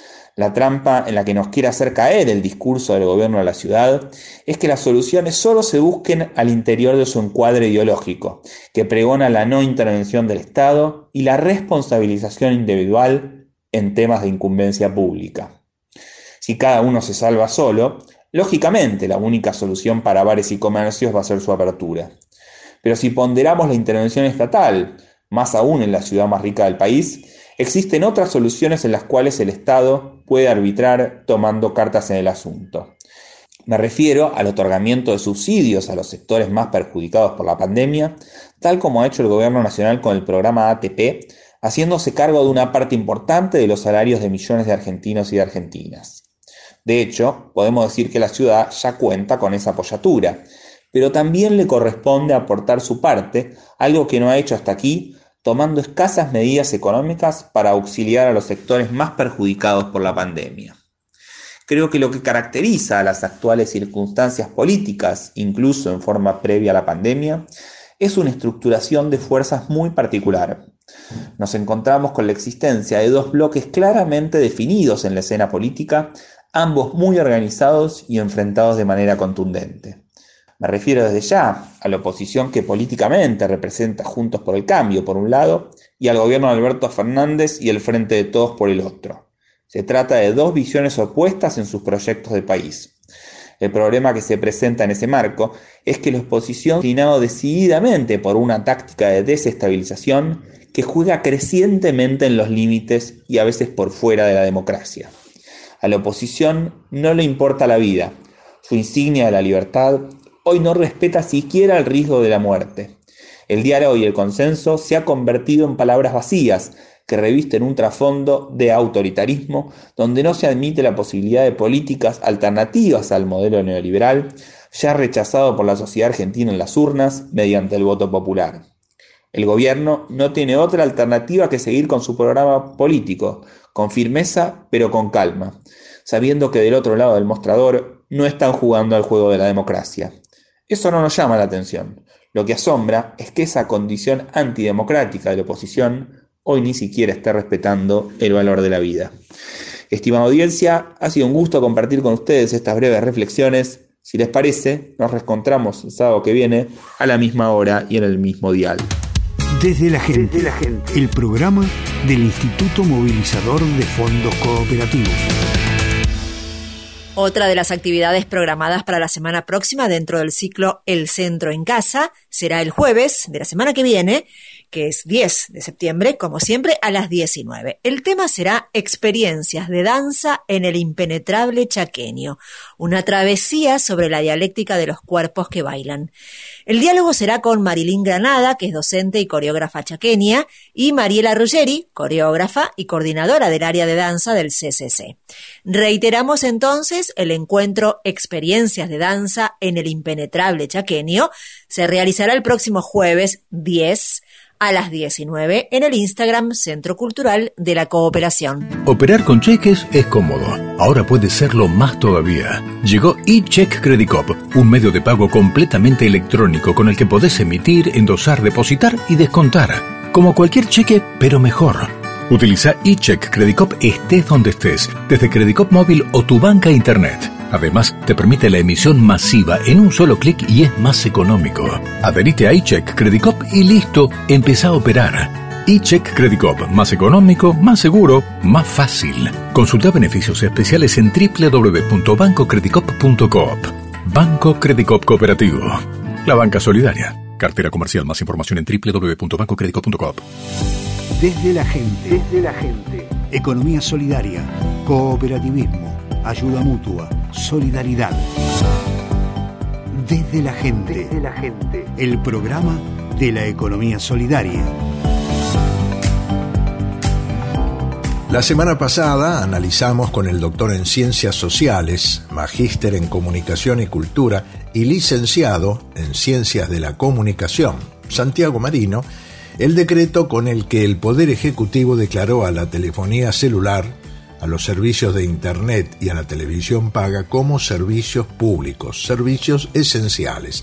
La trampa en la que nos quiere hacer caer el discurso del gobierno de la ciudad es que las soluciones solo se busquen al interior de su encuadre ideológico, que pregona la no intervención del Estado y la responsabilización individual en temas de incumbencia pública. Si cada uno se salva solo, lógicamente la única solución para bares y comercios va a ser su apertura. Pero si ponderamos la intervención estatal, más aún en la ciudad más rica del país, existen otras soluciones en las cuales el Estado puede arbitrar tomando cartas en el asunto. Me refiero al otorgamiento de subsidios a los sectores más perjudicados por la pandemia, tal como ha hecho el Gobierno Nacional con el programa ATP, haciéndose cargo de una parte importante de los salarios de millones de argentinos y de argentinas. De hecho, podemos decir que la ciudad ya cuenta con esa apoyatura, pero también le corresponde aportar su parte, algo que no ha hecho hasta aquí, tomando escasas medidas económicas para auxiliar a los sectores más perjudicados por la pandemia. Creo que lo que caracteriza a las actuales circunstancias políticas, incluso en forma previa a la pandemia, es una estructuración de fuerzas muy particular. Nos encontramos con la existencia de dos bloques claramente definidos en la escena política, ambos muy organizados y enfrentados de manera contundente. Me refiero desde ya a la oposición que políticamente representa Juntos por el Cambio por un lado y al gobierno de Alberto Fernández y el Frente de Todos por el otro. Se trata de dos visiones opuestas en sus proyectos de país. El problema que se presenta en ese marco es que la oposición ha inclinado decididamente por una táctica de desestabilización que juega crecientemente en los límites y a veces por fuera de la democracia. A la oposición no le importa la vida, su insignia de la libertad hoy no respeta siquiera el riesgo de la muerte. El diálogo y el consenso se ha convertido en palabras vacías que revisten un trasfondo de autoritarismo donde no se admite la posibilidad de políticas alternativas al modelo neoliberal, ya rechazado por la sociedad argentina en las urnas mediante el voto popular. El gobierno no tiene otra alternativa que seguir con su programa político, con firmeza pero con calma, sabiendo que del otro lado del mostrador no están jugando al juego de la democracia. Eso no nos llama la atención. Lo que asombra es que esa condición antidemocrática de la oposición hoy ni siquiera está respetando el valor de la vida. Estimada audiencia, ha sido un gusto compartir con ustedes estas breves reflexiones. Si les parece, nos reencontramos el sábado que viene a la misma hora y en el mismo dial. Desde la gente, el programa del Instituto Movilizador de Fondos Cooperativos. Otra de las actividades programadas para la semana próxima dentro del ciclo El Centro en Casa será el jueves de la semana que viene, que es 10 de septiembre, como siempre, a las 19. El tema será Experiencias de danza en el impenetrable chaqueño, una travesía sobre la dialéctica de los cuerpos que bailan. El diálogo será con Marilyn Granada, que es docente y coreógrafa chaqueña, y Mariela Ruggeri, coreógrafa y coordinadora del área de danza del CCC. Reiteramos entonces, el encuentro Experiencias de danza en el impenetrable chaqueño se realizará el próximo jueves 10 a las 19 en el Instagram Centro Cultural de la Cooperación. Operar con cheques es cómodo. Ahora puede serlo más todavía. Llegó eCheck Credit Cop, un medio de pago completamente electrónico con el que podés emitir, endosar, depositar y descontar. Como cualquier cheque, pero mejor. Utiliza eCheck Credit Cop estés donde estés, desde Credit Cop móvil o tu banca internet. Además, te permite la emisión masiva en un solo clic y es más económico. Adherite a eCheck Credit Cop y listo, empezá a operar. eCheck Credit Cop, más económico, más seguro, más fácil. Consulta beneficios especiales en www.bancocreditcop.coop. Banco Credit Cop Cooperativo. La banca solidaria. Cartera comercial. Más información en www.bancocreditcop.coop. Desde la gente. Economía solidaria, cooperativismo, ayuda mutua, solidaridad. Desde la gente. El programa de la economía solidaria. La semana pasada analizamos con el doctor en Ciencias Sociales, magíster en Comunicación y Cultura y licenciado en Ciencias de la Comunicación, Santiago Marino, el decreto con el que el Poder Ejecutivo declaró a la telefonía celular, a los servicios de Internet y a la televisión paga como servicios públicos, servicios esenciales.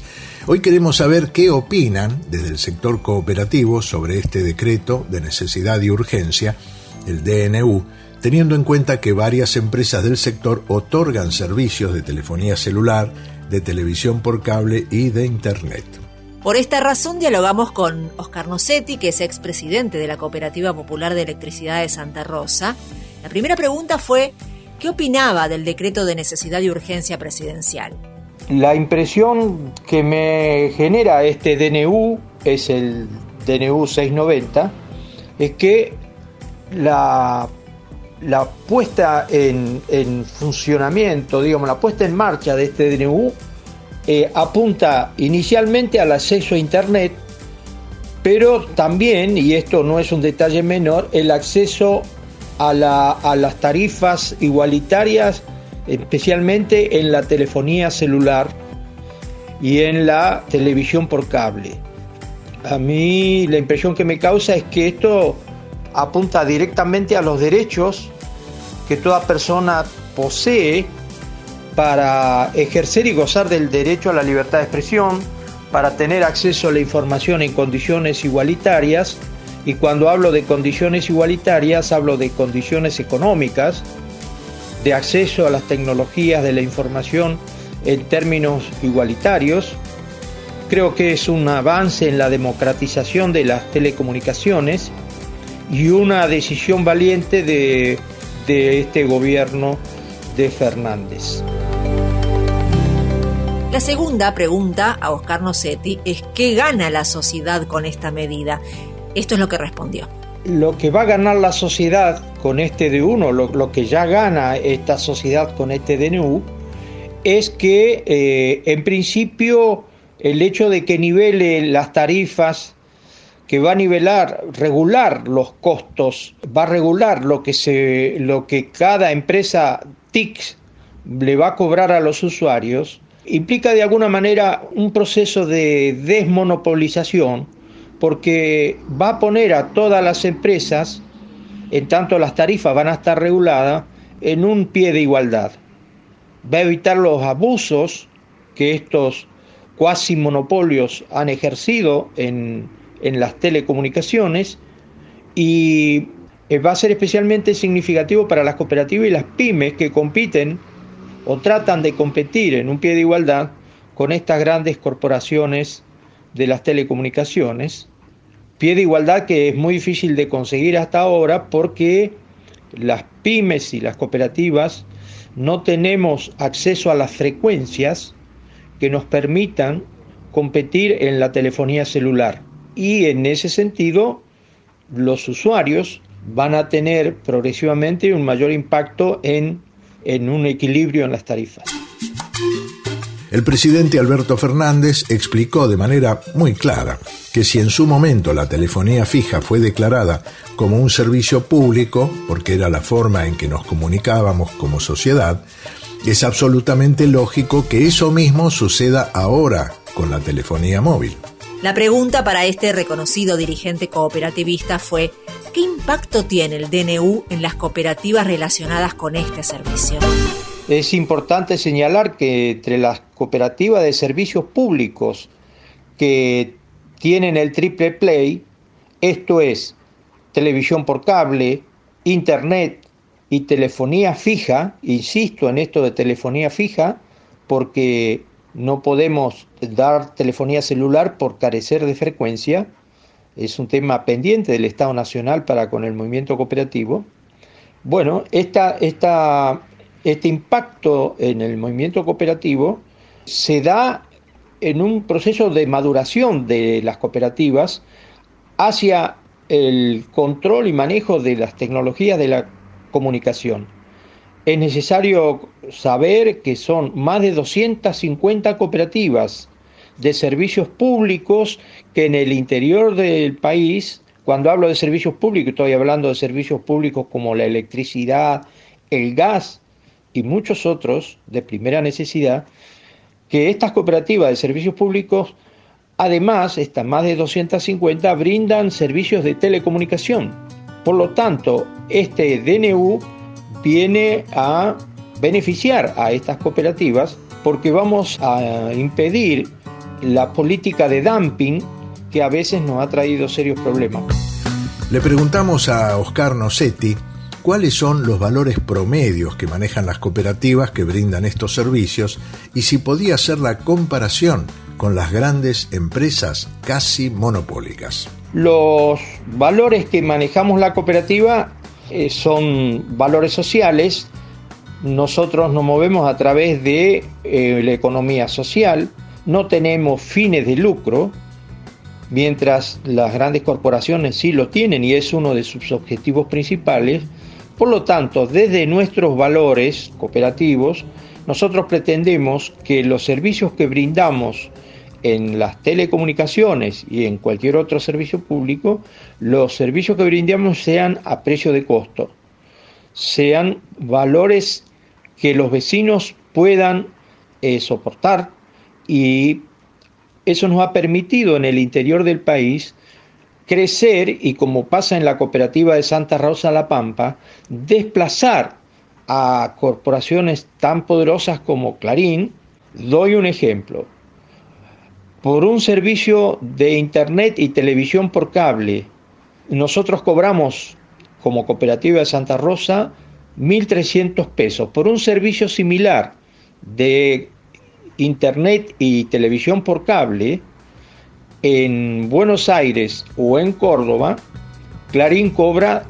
Hoy queremos saber qué opinan desde el sector cooperativo sobre este decreto de necesidad y urgencia, el DNU, teniendo en cuenta que varias empresas del sector otorgan servicios de telefonía celular, de televisión por cable y de Internet. Por esta razón dialogamos con Oscar Nocetti, que es expresidente de la Cooperativa Popular de Electricidad de Santa Rosa. La primera pregunta fue, ¿qué opinaba del decreto de necesidad y urgencia presidencial? La impresión que me genera este DNU, es el DNU 690, es que la puesta en funcionamiento, digamos, la puesta en marcha de este DNU apunta inicialmente al acceso a Internet, pero también, y esto no es un detalle menor, el acceso a las tarifas igualitarias, especialmente en la telefonía celular y en la televisión por cable. A mí la impresión que me causa es que esto apunta directamente a los derechos que toda persona posee para ejercer y gozar del derecho a la libertad de expresión, para tener acceso a la información en condiciones igualitarias, y cuando hablo de condiciones igualitarias hablo de condiciones económicas, de acceso a las tecnologías de la información en términos igualitarios. Creo que es un avance en la democratización de las telecomunicaciones y una decisión valiente de este gobierno de Fernández. La segunda pregunta a Oscar Nocetti es ¿qué gana la sociedad con esta medida? Esto es lo que respondió. Lo que va a ganar la sociedad con este DNU, lo que ya gana esta sociedad con este DNU, es que en principio el hecho de que nivele las tarifas, que va a regular los costos, va a regular lo que cada empresa TIC le va a cobrar a los usuarios, implica de alguna manera un proceso de desmonopolización, porque va a poner a todas las empresas, en tanto las tarifas van a estar reguladas, en un pie de igualdad. Va a evitar los abusos que estos cuasi monopolios han ejercido en las telecomunicaciones, y va a ser especialmente significativo para las cooperativas y las pymes que compiten o tratan de competir en un pie de igualdad con estas grandes corporaciones de las telecomunicaciones, pie de igualdad que es muy difícil de conseguir hasta ahora porque las pymes y las cooperativas no tenemos acceso a las frecuencias que nos permitan competir en la telefonía celular. Y en ese sentido, los usuarios van a tener progresivamente un mayor impacto en un equilibrio en las tarifas. El presidente Alberto Fernández explicó de manera muy clara que si en su momento la telefonía fija fue declarada como un servicio público, porque era la forma en que nos comunicábamos como sociedad, es absolutamente lógico que eso mismo suceda ahora con la telefonía móvil. La pregunta para este reconocido dirigente cooperativista fue ¿qué impacto tiene el DNU en las cooperativas relacionadas con este servicio? Es importante señalar que entre las cooperativas de servicios públicos que tienen el triple play, esto es televisión por cable, internet y telefonía fija, insisto en esto de telefonía fija, porque no podemos dar telefonía celular por carecer de frecuencia, es un tema pendiente del Estado Nacional para con el movimiento cooperativo. Bueno, este impacto en el movimiento cooperativo se da en un proceso de maduración de las cooperativas hacia el control y manejo de las tecnologías de la comunicación. Es necesario saber que son más de 250 cooperativas de servicios públicos que en el interior del país, cuando hablo de servicios públicos, estoy hablando de servicios públicos como la electricidad, el gas y muchos otros de primera necesidad, que estas cooperativas de servicios públicos, además, estas más de 250, brindan servicios de telecomunicación. Por lo tanto, este DNU viene a beneficiar a estas cooperativas porque vamos a impedir la política de dumping que a veces nos ha traído serios problemas. Le preguntamos a Oscar Nocetti cuáles son los valores promedios que manejan las cooperativas que brindan estos servicios y si podía hacer la comparación con las grandes empresas casi monopólicas. Los valores que manejamos la cooperativa son valores sociales. Nosotros nos movemos a través de la economía social, no tenemos fines de lucro, mientras las grandes corporaciones sí lo tienen y es uno de sus objetivos principales. Por lo tanto, desde nuestros valores cooperativos, nosotros pretendemos que los servicios que brindamos en las telecomunicaciones y en cualquier otro servicio público, los servicios que brindamos sean a precio de costo, sean valores que los vecinos puedan soportar, y eso nos ha permitido en el interior del país crecer y, como pasa en la cooperativa de Santa Rosa La Pampa, desplazar a corporaciones tan poderosas como Clarín. Doy un ejemplo. Por un servicio de internet y televisión por cable, nosotros cobramos como cooperativa de Santa Rosa 1.300 pesos. Por un servicio similar de internet y televisión por cable en Buenos Aires o en Córdoba, Clarín cobra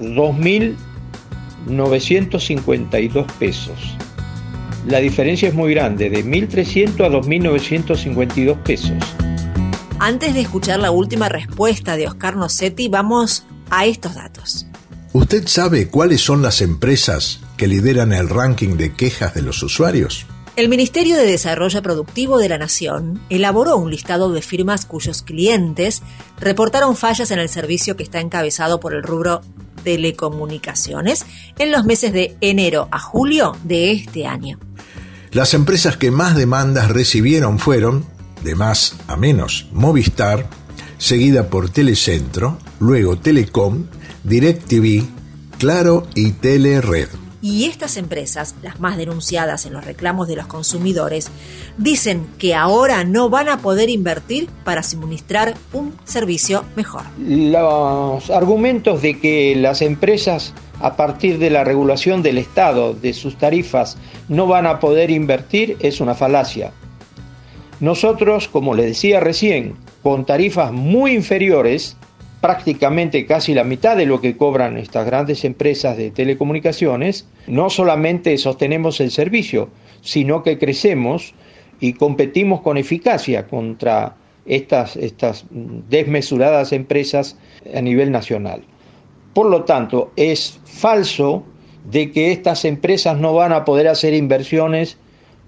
2.952 pesos. La diferencia es muy grande, de 1.300 a 2.952 pesos. Antes de escuchar la última respuesta de Oscar Nocetti, vamos a estos datos. ¿Usted sabe cuáles son las empresas que lideran el ranking de quejas de los usuarios? El Ministerio de Desarrollo Productivo de la Nación elaboró un listado de firmas cuyos clientes reportaron fallas en el servicio que está encabezado por el rubro telecomunicaciones en los meses de enero a julio de este año. Las empresas que más demandas recibieron fueron, de más a menos, Movistar, seguida por Telecentro, luego Telecom, DirecTV, Claro y Telered. Y estas empresas, las más denunciadas en los reclamos de los consumidores, dicen que ahora no van a poder invertir para suministrar un servicio mejor. Los argumentos de que las empresas, a partir de la regulación del Estado de sus tarifas, no van a poder invertir es una falacia. Nosotros, como les decía recién, con tarifas muy inferiores, prácticamente casi la mitad de lo que cobran estas grandes empresas de telecomunicaciones, no solamente sostenemos el servicio, sino que crecemos y competimos con eficacia contra estas desmesuradas empresas a nivel nacional. Por lo tanto, es falso de que estas empresas no van a poder hacer inversiones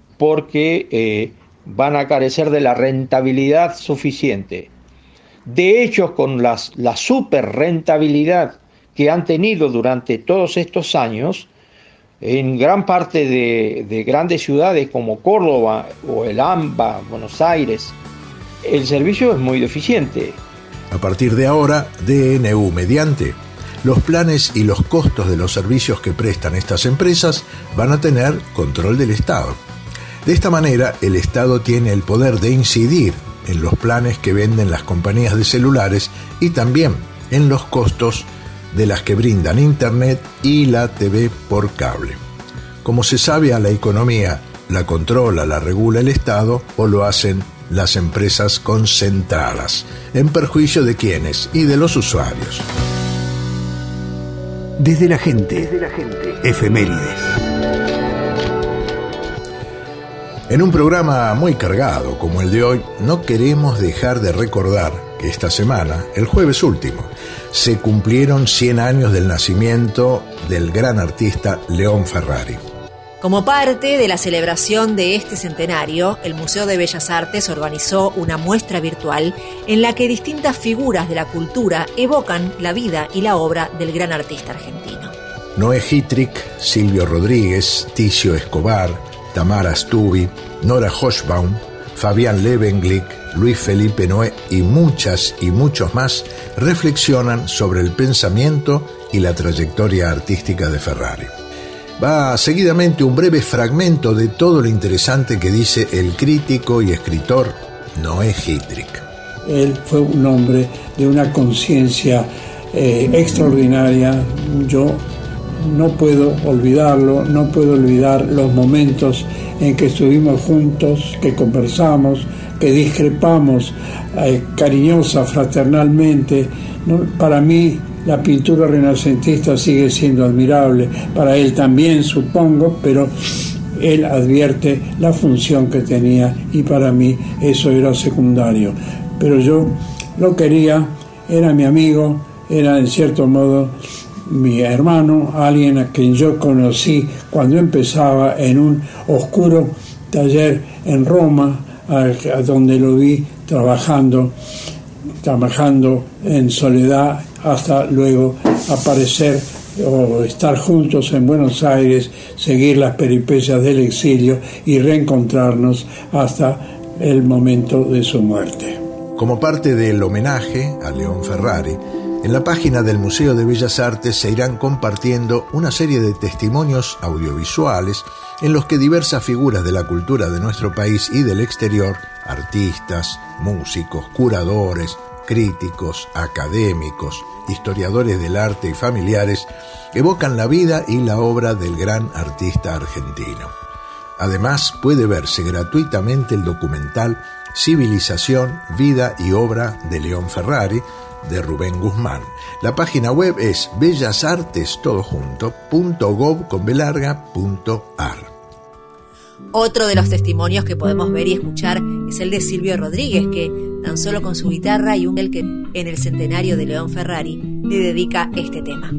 porque van a carecer de la rentabilidad suficiente. De hecho, con la super rentabilidad que han tenido durante todos estos años, en gran parte de grandes ciudades como Córdoba o el AMBA, Buenos Aires, el servicio es muy deficiente. A partir de ahora, DNU mediante, los planes y los costos de los servicios que prestan estas empresas van a tener control del Estado. De esta manera, el Estado tiene el poder de incidir en los planes que venden las compañías de celulares y también en los costos de las que brindan Internet y la TV por cable. Como se sabe, a la economía la controla, la regula el Estado o lo hacen las empresas concentradas, en perjuicio de quienes y de los usuarios. Desde la gente, efemérides. En un programa muy cargado como el de hoy, no queremos dejar de recordar que esta semana, el jueves último, se cumplieron 100 años del nacimiento del gran artista León Ferrari. Como parte de la celebración de este centenario, el Museo de Bellas Artes organizó una muestra virtual en la que distintas figuras de la cultura evocan la vida y la obra del gran artista argentino. Noé Hittrick, Silvio Rodríguez, Ticio Escobar, Tamara Stubi, Nora Hochbaum, Fabián Levenglick, Luis Felipe Noé y muchos más reflexionan sobre el pensamiento y la trayectoria artística de Ferrari. Va seguidamente un breve fragmento de todo lo interesante que dice el crítico y escritor Noé Hittrick. Él fue un hombre de una conciencia extraordinaria. Yo no puedo olvidarlo, no puedo olvidar los momentos en que estuvimos juntos, que conversamos, que discrepamos cariñosa, fraternalmente. Para mí la pintura renacentista sigue siendo admirable, para él también supongo, pero él advierte la función que tenía y para mí eso era secundario. Pero yo lo quería, era mi amigo, era en cierto modo mi hermano, alguien a quien yo conocí cuando empezaba en un oscuro taller en Roma, a donde lo vi trabajando en soledad hasta luego aparecer o estar juntos en Buenos Aires, seguir las peripecias del exilio y reencontrarnos hasta el momento de su muerte. Como parte del homenaje a León Ferrari, en la página del Museo de Bellas Artes se irán compartiendo una serie de testimonios audiovisuales en los que diversas figuras de la cultura de nuestro país y del exterior, artistas, músicos, curadores, críticos, académicos, historiadores del arte y familiares, evocan la vida y la obra del gran artista argentino. Además, puede verse gratuitamente el documental Civilización, vida y obra de León Ferrari, de Rubén Guzmán. La página web es bellasartes.gov.ar. Otro de los testimonios que podemos ver y escuchar es el de Silvio Rodríguez, que tan solo con su guitarra y el que en el centenario de León Ferrari le dedica este tema.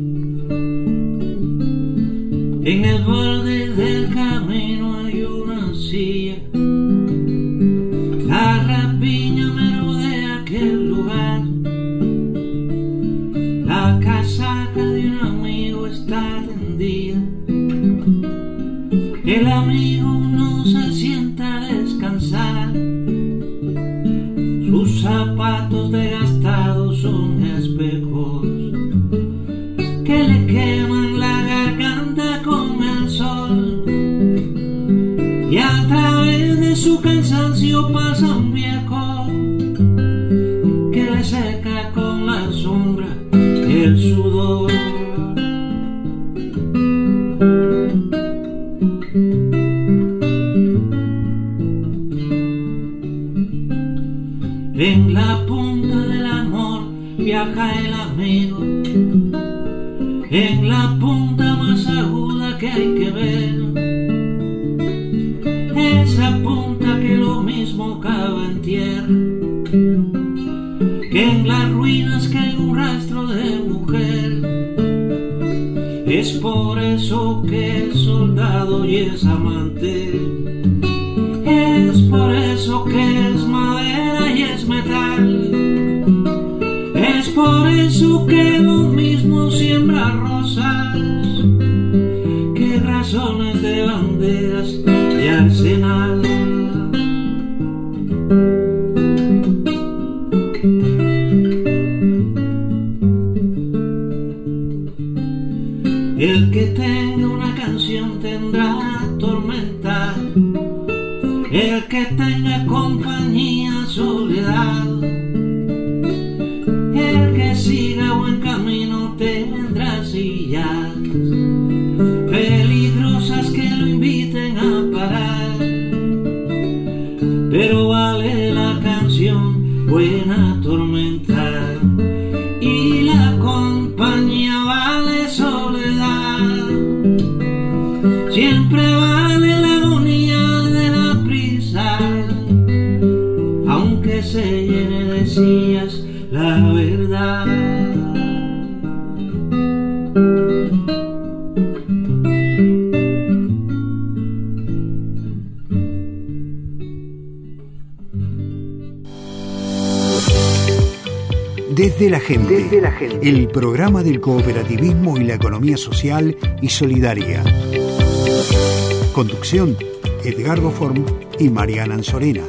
En el borde del camino hay una silla, la rapiña me rodea aquel lugar, la casaca de un amigo está tendida, el amigo no se sienta a descansar, sus zapatos desgastados son espejos que le queman la garganta con el sol, y a través de su cansancio pasa un viejo que le seca con la sombra el sudor. En la punta del amor viaja el amigo, en la punta más aguda que hay que ver, esa punta que lo mismo cava en tierra, que en las ruinas que hay un rastro de mujer. Es por eso que es soldado y es amante, es por eso que es madera y es metal, es por eso que lo mismo siembra rosas que razones de banderas y arsenal. El que tenga una canción tendrá tormenta, el que tenga compañía soledad, el que siga buen camino tendrá sillas peligrosas que lo inviten a parar, pero vale la canción buena tormenta y la compañía vale soledad, siempre vale la agonía de la prisa, aunque se llene de sillas la verdad. Desde la gente, el programa del cooperativismo y la economía social y solidaria. Conducción, Edgardo Form y Mariana Anzorena.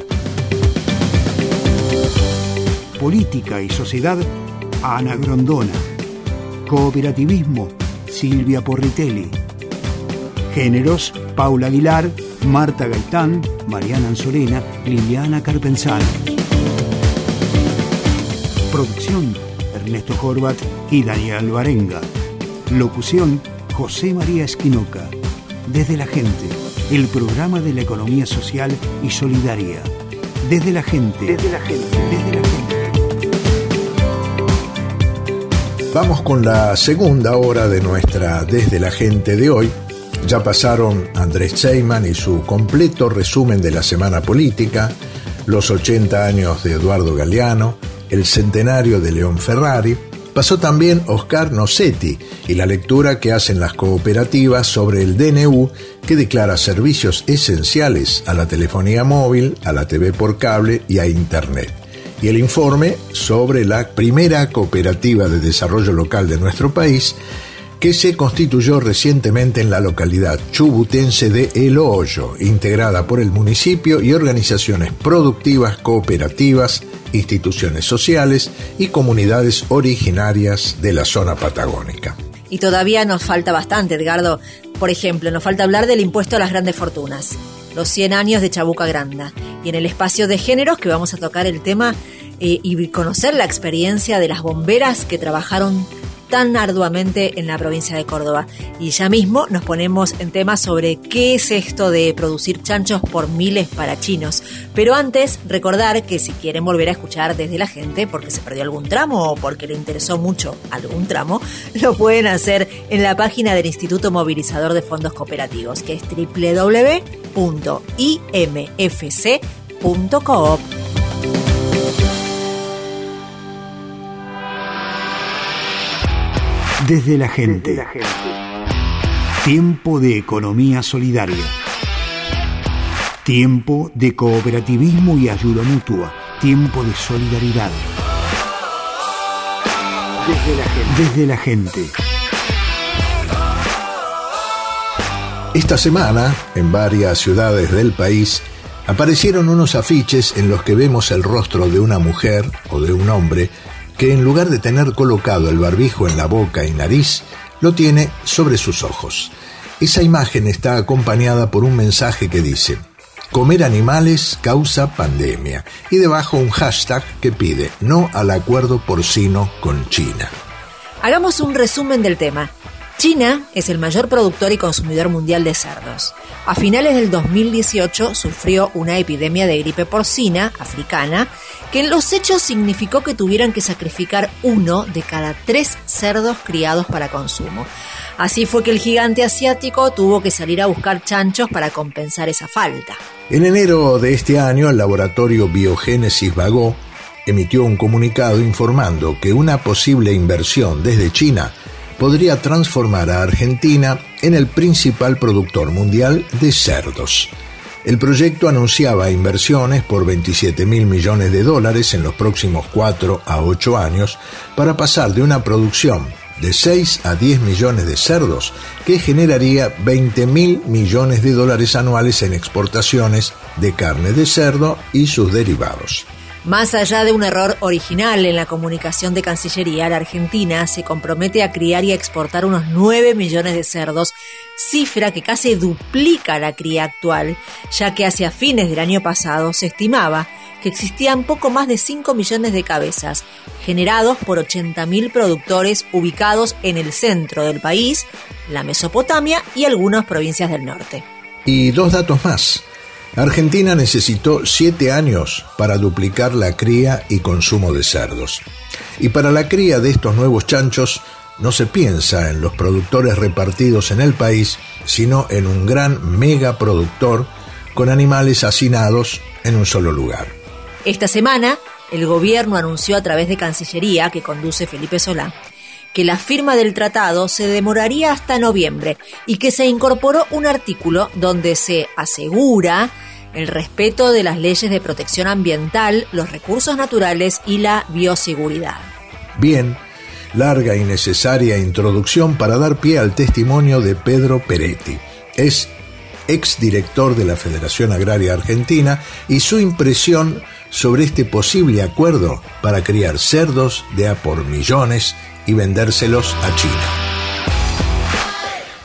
Política y sociedad, Ana Grondona. Cooperativismo, Silvia Porritelli. Géneros: Paula Aguilar, Marta Gaitán, Mariana Anzorena, Liliana Carpenzal. Producción: Ernesto Horvat y Daniel Barenga. Locución: José María Esquinoca. Desde la gente, el programa de la economía social y solidaria. Desde la gente, desde la gente, desde la gente. Vamos con la segunda hora de nuestra Desde la Gente de hoy. Ya pasaron Andrés Seyman y su completo resumen de la semana política, los 80 años de Eduardo Galeano, el centenario de León Ferrari. Pasó también Oscar Nocetti y la lectura que hacen las cooperativas sobre el DNU, que declara servicios esenciales a la telefonía móvil, a la TV por cable y a Internet. Y el informe sobre la primera cooperativa de desarrollo local de nuestro país, que se constituyó recientemente en la localidad chubutense de El Hoyo, integrada por el municipio y organizaciones productivas, cooperativas, instituciones sociales y comunidades originarias de la zona patagónica. Y todavía nos falta bastante, Edgardo. Por ejemplo, nos falta hablar del impuesto a las grandes fortunas, los 100 años de Chabuca Granda. Y en el espacio de géneros que vamos a tocar el tema y conocer la experiencia de las bomberas que trabajaron tan arduamente en la provincia de Córdoba. Y ya mismo nos ponemos en tema sobre qué es esto de producir chanchos por miles para chinos. Pero antes, recordar que si quieren volver a escuchar Desde la Gente, porque se perdió algún tramo o porque le interesó mucho algún tramo, lo pueden hacer en la página del Instituto Movilizador de Fondos Cooperativos, que es www.imfc.coop. Desde la gente. Tiempo de economía solidaria. Tiempo de cooperativismo y ayuda mutua. Tiempo de solidaridad. Desde la gente. Desde la gente. Esta semana, en varias ciudades del país, aparecieron unos afiches en los que vemos el rostro de una mujer o de un hombre que en lugar de tener colocado el barbijo en la boca y nariz, lo tiene sobre sus ojos. Esa imagen está acompañada por un mensaje que dice: comer animales causa pandemia, y debajo un hashtag que pide no al acuerdo porcino con China. Hagamos un resumen del tema. China es el mayor productor y consumidor mundial de cerdos. A finales del 2018 sufrió una epidemia de gripe porcina africana que en los hechos significó que tuvieran que sacrificar 1 de cada 3 cerdos criados para consumo. Así fue que el gigante asiático tuvo que salir a buscar chanchos para compensar esa falta. En enero de este año, el laboratorio Biogénesis Bagó emitió un comunicado informando que una posible inversión desde China podría transformar a Argentina en el principal productor mundial de cerdos. El proyecto anunciaba inversiones por $27.000 millones en los próximos 4 a 8 años para pasar de una producción de 6 a 10 millones de cerdos que generaría $20.000 millones anuales en exportaciones de carne de cerdo y sus derivados. Más allá de un error original en la comunicación de Cancillería, la Argentina se compromete a criar y a exportar unos 9 millones de cerdos, cifra que casi duplica la cría actual, ya que hacia fines del año pasado se estimaba que existían poco más de 5 millones de cabezas, generados por 80.000 productores ubicados en el centro del país, la Mesopotamia y algunas provincias del norte. Y 2 datos más. Argentina necesitó 7 años para duplicar la cría y consumo de cerdos. Y para la cría de estos nuevos chanchos no se piensa en los productores repartidos en el país, sino en un gran megaproductor con animales hacinados en un solo lugar. Esta semana, el gobierno anunció a través de Cancillería, que conduce Felipe Solá, que la firma del tratado se demoraría hasta noviembre y que se incorporó un artículo donde se asegura el respeto de las leyes de protección ambiental, los recursos naturales y la bioseguridad. Bien, larga y necesaria introducción para dar pie al testimonio de Pedro Peretti. Es exdirector de la Federación Agraria Argentina y su impresión sobre este posible acuerdo para criar cerdos de a por millones y vendérselos a China.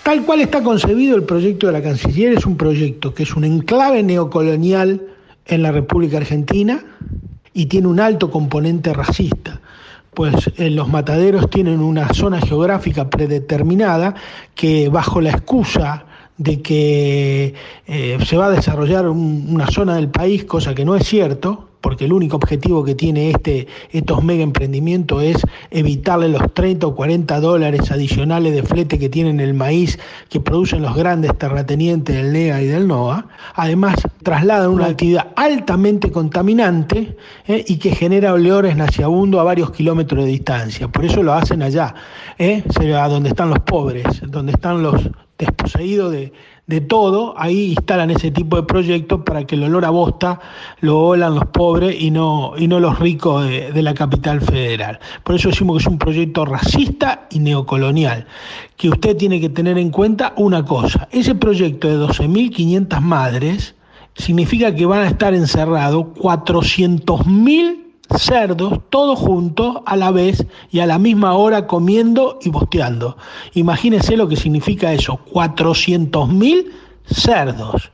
Tal cual está concebido el proyecto de la Canciller, es un proyecto que es un enclave neocolonial en la República Argentina y tiene un alto componente racista, pues los mataderos tienen una zona geográfica predeterminada que, bajo la excusa de que se va a desarrollar una zona del país, cosa que no es cierto, porque el único objetivo que tiene estos mega emprendimientos es evitarle los 30 o 40 dólares adicionales de flete que tienen el maíz que producen los grandes terratenientes del NEA y del NOA. Además, trasladan una actividad altamente contaminante y que genera olores nauseabundos a varios kilómetros de distancia. Por eso lo hacen allá, a donde están los pobres, donde están los desposeídos de todo. Ahí instalan ese tipo de proyectos para que el olor a bosta lo olan los pobres y no los ricos de la capital federal. Por eso decimos que es un proyecto racista y neocolonial, que usted tiene que tener en cuenta una cosa: ese proyecto de 12.500 madres significa que van a estar encerrados 400.000 cerdos, todos juntos a la vez y a la misma hora, comiendo y bosteando. Imagínense lo que significa eso, 400.000 cerdos.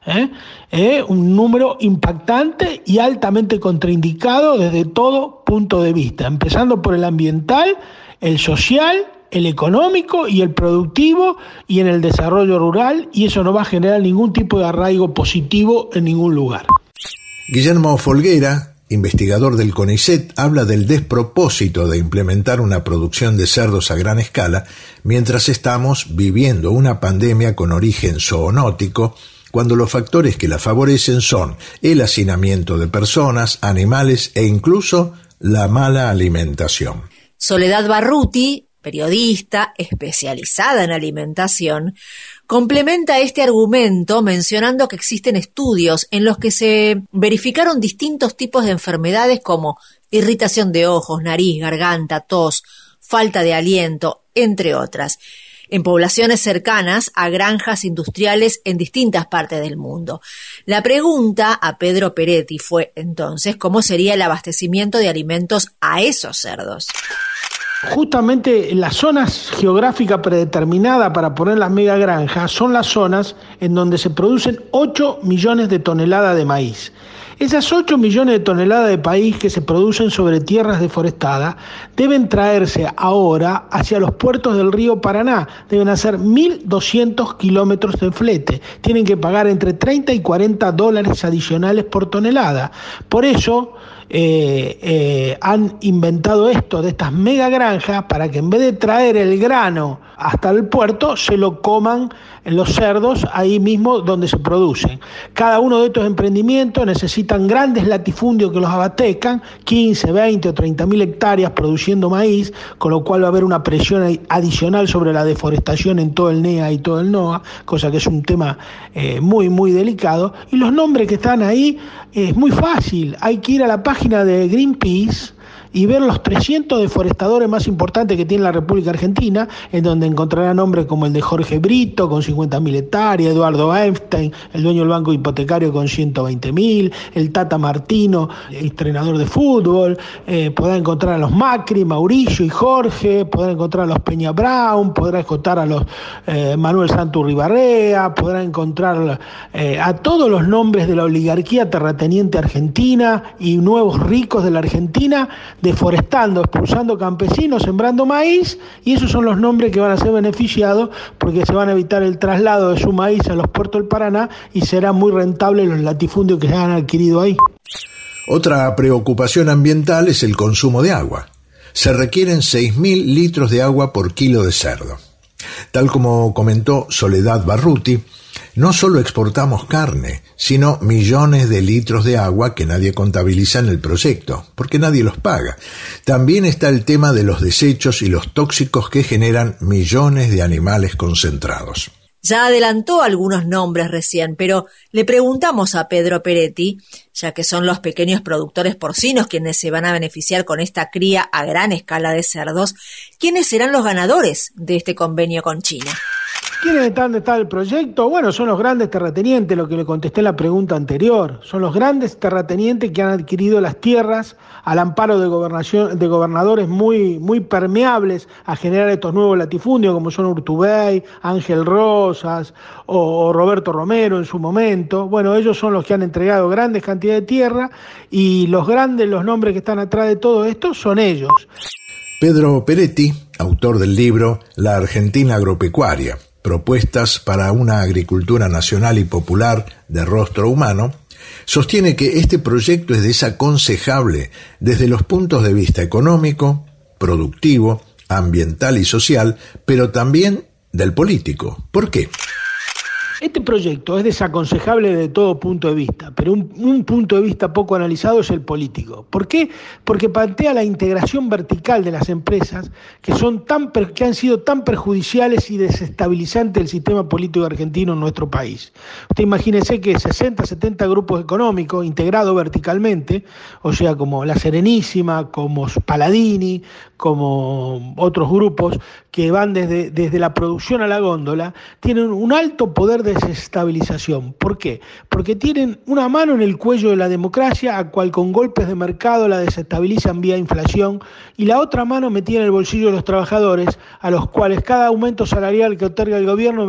Un número impactante y altamente contraindicado desde todo punto de vista, empezando por el ambiental, el social, el económico y el productivo, y en el desarrollo rural, y eso no va a generar ningún tipo de arraigo positivo en ningún lugar. Guillermo Folguera, investigador del CONICET, habla del despropósito de implementar una producción de cerdos a gran escala mientras estamos viviendo una pandemia con origen zoonótico, cuando los factores que la favorecen son el hacinamiento de personas, animales e incluso la mala alimentación. Soledad Barruti, periodista especializada en alimentación, complementa este argumento mencionando que existen estudios en los que se verificaron distintos tipos de enfermedades como irritación de ojos, nariz, garganta, tos, falta de aliento, entre otras, en poblaciones cercanas a granjas industriales en distintas partes del mundo. La pregunta a Pedro Peretti fue entonces cómo sería el abastecimiento de alimentos a esos cerdos. Justamente las zonas geográficas predeterminadas para poner las megagranjas son las zonas en donde se producen 8 millones de toneladas de maíz. Esas 8 millones de toneladas de maíz que se producen sobre tierras deforestadas deben traerse ahora hacia los puertos del río Paraná. Deben hacer 1.200 kilómetros de flete. Tienen que pagar entre 30 y 40 dólares adicionales por tonelada. Por eso han inventado esto de estas megagranjas, para que en vez de traer el grano hasta el puerto, se lo coman los cerdos ahí mismo donde se producen. Cada uno de estos emprendimientos necesitan grandes latifundios que los abastecan, 15, 20 o 30.000 hectáreas produciendo maíz, con lo cual va a haber una presión adicional sobre la deforestación en todo el NEA y todo el NOA, cosa que es un tema muy, muy delicado. Y los nombres que están ahí es muy fácil, hay que ir a la página de Greenpeace y ver los 300 deforestadores más importantes que tiene la República Argentina, en donde encontrará nombres como el de Jorge Brito, con 50.000 hectáreas, Eduardo Einstein, el dueño del banco hipotecario, con 120.000, el Tata Martino, el entrenador de fútbol, podrá encontrar a los Macri, Mauricio y Jorge, podrá encontrar a los Peña Brown, podrá encontrar a los Manuel Santurribarrea, podrá encontrar a todos los nombres de la oligarquía terrateniente argentina y nuevos ricos de la Argentina, deforestando, expulsando campesinos, sembrando maíz, y esos son los nombres que van a ser beneficiados porque se van a evitar el traslado de su maíz a los puertos del Paraná y será muy rentable los latifundios que se han adquirido ahí. Otra preocupación ambiental es el consumo de agua. Se requieren 6.000 litros de agua por kilo de cerdo. Tal como comentó Soledad Barruti, no solo exportamos carne, sino millones de litros de agua que nadie contabiliza en el proyecto, porque nadie los paga. También está el tema de los desechos y los tóxicos que generan millones de animales concentrados. Ya adelantó algunos nombres recién, pero le preguntamos a Pedro Peretti, ya que son los pequeños productores porcinos quienes se van a beneficiar con esta cría a gran escala de cerdos, ¿quiénes serán los ganadores de este convenio con China? ¿Quiénes están detrás del proyecto? Bueno, son los grandes terratenientes, lo que le contesté en la pregunta anterior. Son los grandes terratenientes que han adquirido las tierras al amparo de gobernadores muy permeables a generar estos nuevos latifundios, como son Urtubey, Ángel Rosas o Roberto Romero en su momento. Bueno, ellos son los que han entregado grandes cantidades de tierra y los nombres que están atrás de todo esto son ellos. Pedro Peretti, autor del libro La Argentina Agropecuaria, propuestas para una agricultura nacional y popular de rostro humano, sostiene que este proyecto es desaconsejable desde los puntos de vista económico, productivo, ambiental y social, pero también del político. ¿Por qué? Este proyecto es desaconsejable desde todo punto de vista, pero un punto de vista poco analizado es el político. ¿Por qué? Porque plantea la integración vertical de las empresas que han sido tan perjudiciales y desestabilizantes del sistema político argentino en nuestro país. Usted imagínese que 60, 70 grupos económicos integrados verticalmente, o sea, como La Serenísima, como Paladini, como otros grupos que van desde la producción a la góndola, tienen un alto poder de desestabilización. ¿Por qué? Porque tienen una mano en el cuello de la democracia, a cual con golpes de mercado la desestabilizan vía inflación, y la otra mano metida en el bolsillo de los trabajadores, a los cuales cada aumento salarial que otorga el gobierno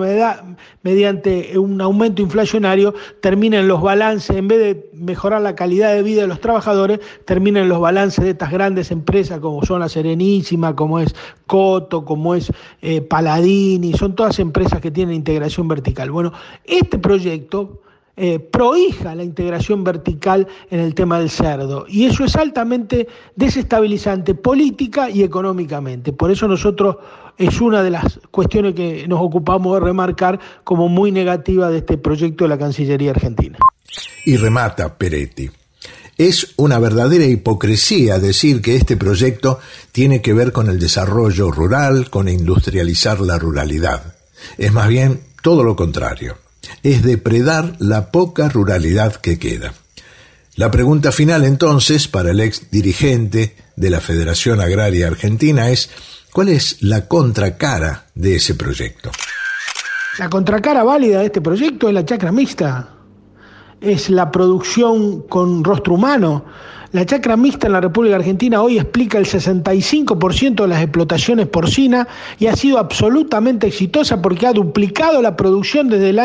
mediante un aumento inflacionario termina en los balances, en vez de mejorar la calidad de vida de los trabajadores, termina en los balances de estas grandes empresas como son La Serenísima, como es Coto, como es Paladini, son todas empresas que tienen integración vertical. Bueno, este proyecto prohija la integración vertical en el tema del cerdo, y eso es altamente desestabilizante política y económicamente. Por eso nosotros es una de las cuestiones que nos ocupamos de remarcar como muy negativa de este proyecto de la Cancillería Argentina. Y remata Peretti: es una verdadera hipocresía decir que este proyecto tiene que ver con el desarrollo rural, con industrializar la ruralidad. Es más bien todo lo contrario. Es depredar la poca ruralidad que queda. La pregunta final entonces para el ex dirigente de la Federación Agraria Argentina es: ¿cuál es la contracara de ese proyecto? La contracara válida de este proyecto es la chacra mixta. Es la producción con rostro humano. La chacra mixta en la República Argentina hoy explica el 65% de las explotaciones porcinas y ha sido absolutamente exitosa porque ha triplicado la producción desde el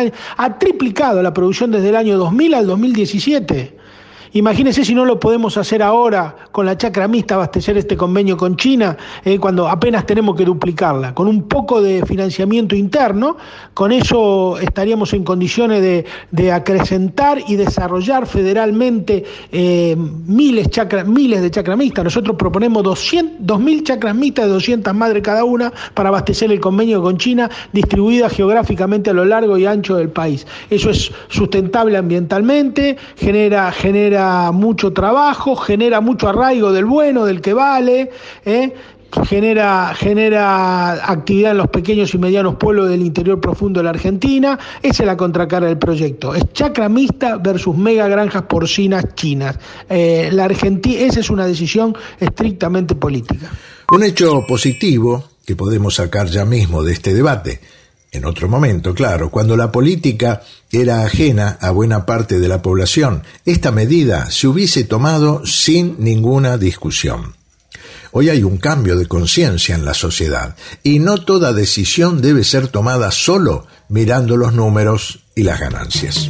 año 2000 al 2017. Imagínense si no lo podemos hacer ahora con la chacra mixta, abastecer este convenio con China, cuando apenas tenemos que duplicarla. Con un poco de financiamiento interno, con eso estaríamos en condiciones de acrecentar y desarrollar federalmente miles de chacras mixtas. Nosotros proponemos 2.000 chacras mixtas de 200 madres cada una para abastecer el convenio con China, distribuidas geográficamente a lo largo y ancho del país. Eso es sustentable ambientalmente, genera mucho trabajo, genera mucho arraigo del bueno, del que vale, genera actividad en los pequeños y medianos pueblos del interior profundo de la Argentina. Esa es la contracara del proyecto. Es chacra mixta versus mega granjas porcinas chinas. Esa es una decisión estrictamente política. Un hecho positivo que podemos sacar ya mismo de este debate, en otro momento, claro, cuando la política era ajena a buena parte de la población, esta medida se hubiese tomado sin ninguna discusión. Hoy hay un cambio de conciencia en la sociedad y no toda decisión debe ser tomada solo mirando los números y las ganancias.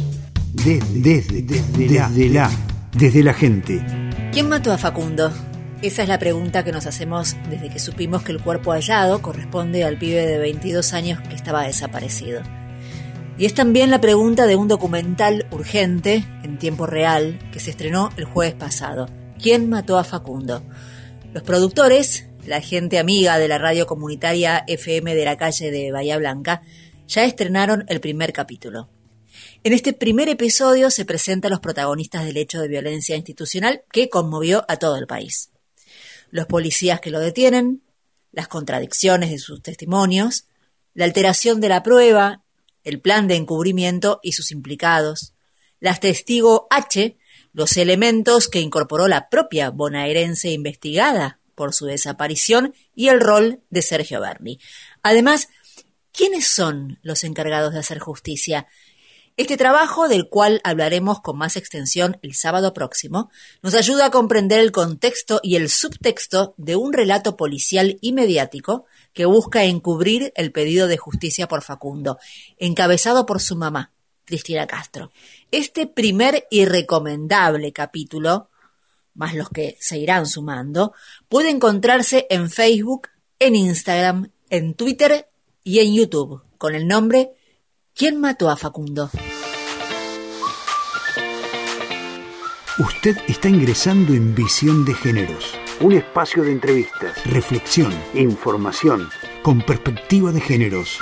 Desde la gente. ¿Quién mató a Facundo? Esa es la pregunta que nos hacemos desde que supimos que el cuerpo hallado corresponde al pibe de 22 años que estaba desaparecido. Y es también la pregunta de un documental urgente, en tiempo real, que se estrenó el jueves pasado. ¿Quién mató a Facundo? Los productores, la gente amiga de la radio comunitaria FM de la calle de Bahía Blanca, ya estrenaron el primer capítulo. En este primer episodio se presentan los protagonistas del hecho de violencia institucional que conmovió a todo el país. Los policías que lo detienen, las contradicciones de sus testimonios, la alteración de la prueba, el plan de encubrimiento y sus implicados, las testigo H, los elementos que incorporó la propia bonaerense investigada por su desaparición y el rol de Sergio Berni. Además, ¿Quiénes son los encargados de hacer justicia? Este trabajo, del cual hablaremos con más extensión el sábado próximo, nos ayuda a comprender el contexto y el subtexto de un relato policial y mediático que busca encubrir el pedido de justicia por Facundo, encabezado por su mamá, Cristina Castro. Este primer y recomendable capítulo, más los que se irán sumando, puede encontrarse en Facebook, en Instagram, en Twitter y en YouTube, con el nombre ¿Quién mató a Facundo? Usted está ingresando en Visión de Géneros, un espacio de entrevistas, reflexión, información, con perspectiva de géneros.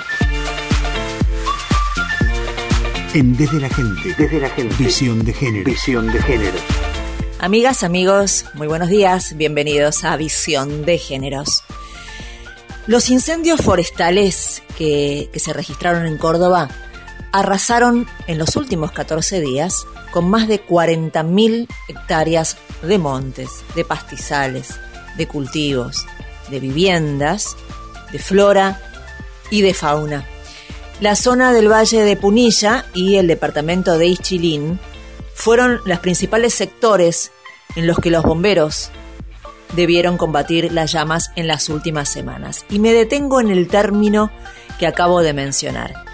En Desde la Gente, Visión de Géneros. Visión de Géneros. Amigas, amigos, muy buenos días, bienvenidos a Visión de Géneros. Los incendios forestales que se registraron en Córdoba arrasaron en los últimos 14 días con más de 40.000 hectáreas de montes, de pastizales, de cultivos, de viviendas, de flora y de fauna. La zona del Valle de Punilla y el departamento de Ischilín fueron los principales sectores en los que los bomberos debieron combatir las llamas en las últimas semanas. Y me detengo en el término que acabo de mencionar.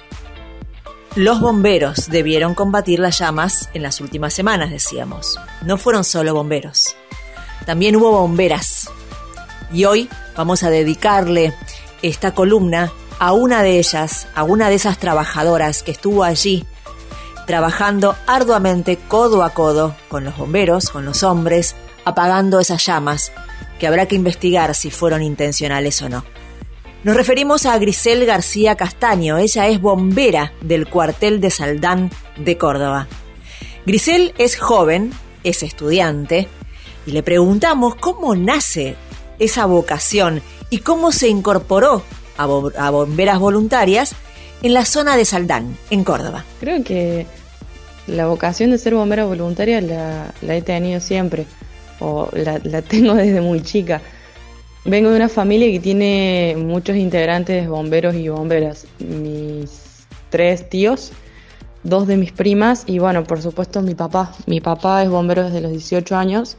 Los bomberos debieron combatir las llamas en las últimas semanas, decíamos. No fueron solo bomberos, también hubo bomberas. Y hoy vamos a dedicarle esta columna a una de ellas, a una de esas trabajadoras que estuvo allí trabajando arduamente codo a codo con los bomberos, con los hombres, apagando esas llamas que habrá que investigar si fueron intencionales o no. Nos referimos a Grisel García Castaño. Ella es bombera del cuartel de Saldán de Córdoba. Grisel es joven, es estudiante, y le preguntamos cómo nace esa vocación y cómo se incorporó a bomberas voluntarias en la zona de Saldán, en Córdoba. Creo que la vocación de ser bombera voluntaria la he tenido siempre, o la tengo desde muy chica. Vengo de una familia que tiene muchos integrantes bomberos y bomberas. Mis 3 tíos, 2 de mis primas y bueno, por supuesto mi papá. Mi papá es bombero desde los 18 años.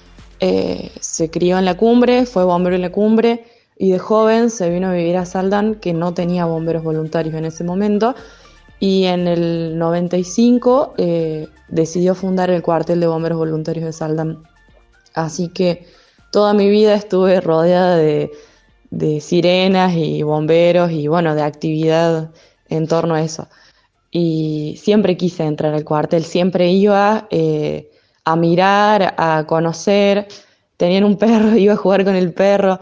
Se crió en la Cumbre, fue bombero en la Cumbre y de joven se vino a vivir a Saldán, que no tenía bomberos voluntarios en ese momento. Y en el 95 decidió fundar el cuartel de bomberos voluntarios de Saldán. Así que toda mi vida estuve rodeada de sirenas y bomberos y bueno, de actividad en torno a eso. Y siempre quise entrar al cuartel, siempre iba a mirar, a conocer. Tenían un perro, iba a jugar con el perro.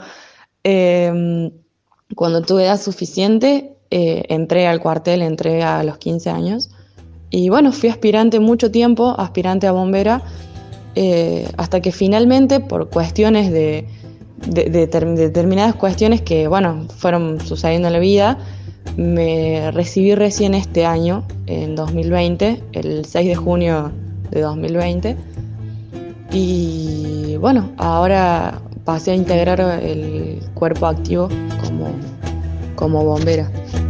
Cuando tuve edad suficiente, entré al cuartel, entré a los 15 años. Y bueno, fui aspirante mucho tiempo, aspirante a bombera. Hasta que finalmente, por cuestiones de determinadas cuestiones que bueno fueron sucediendo en la vida, me recibí recién este año, en 2020, el 6 de junio de 2020, y bueno, ahora pasé a integrar el cuerpo activo como bombera.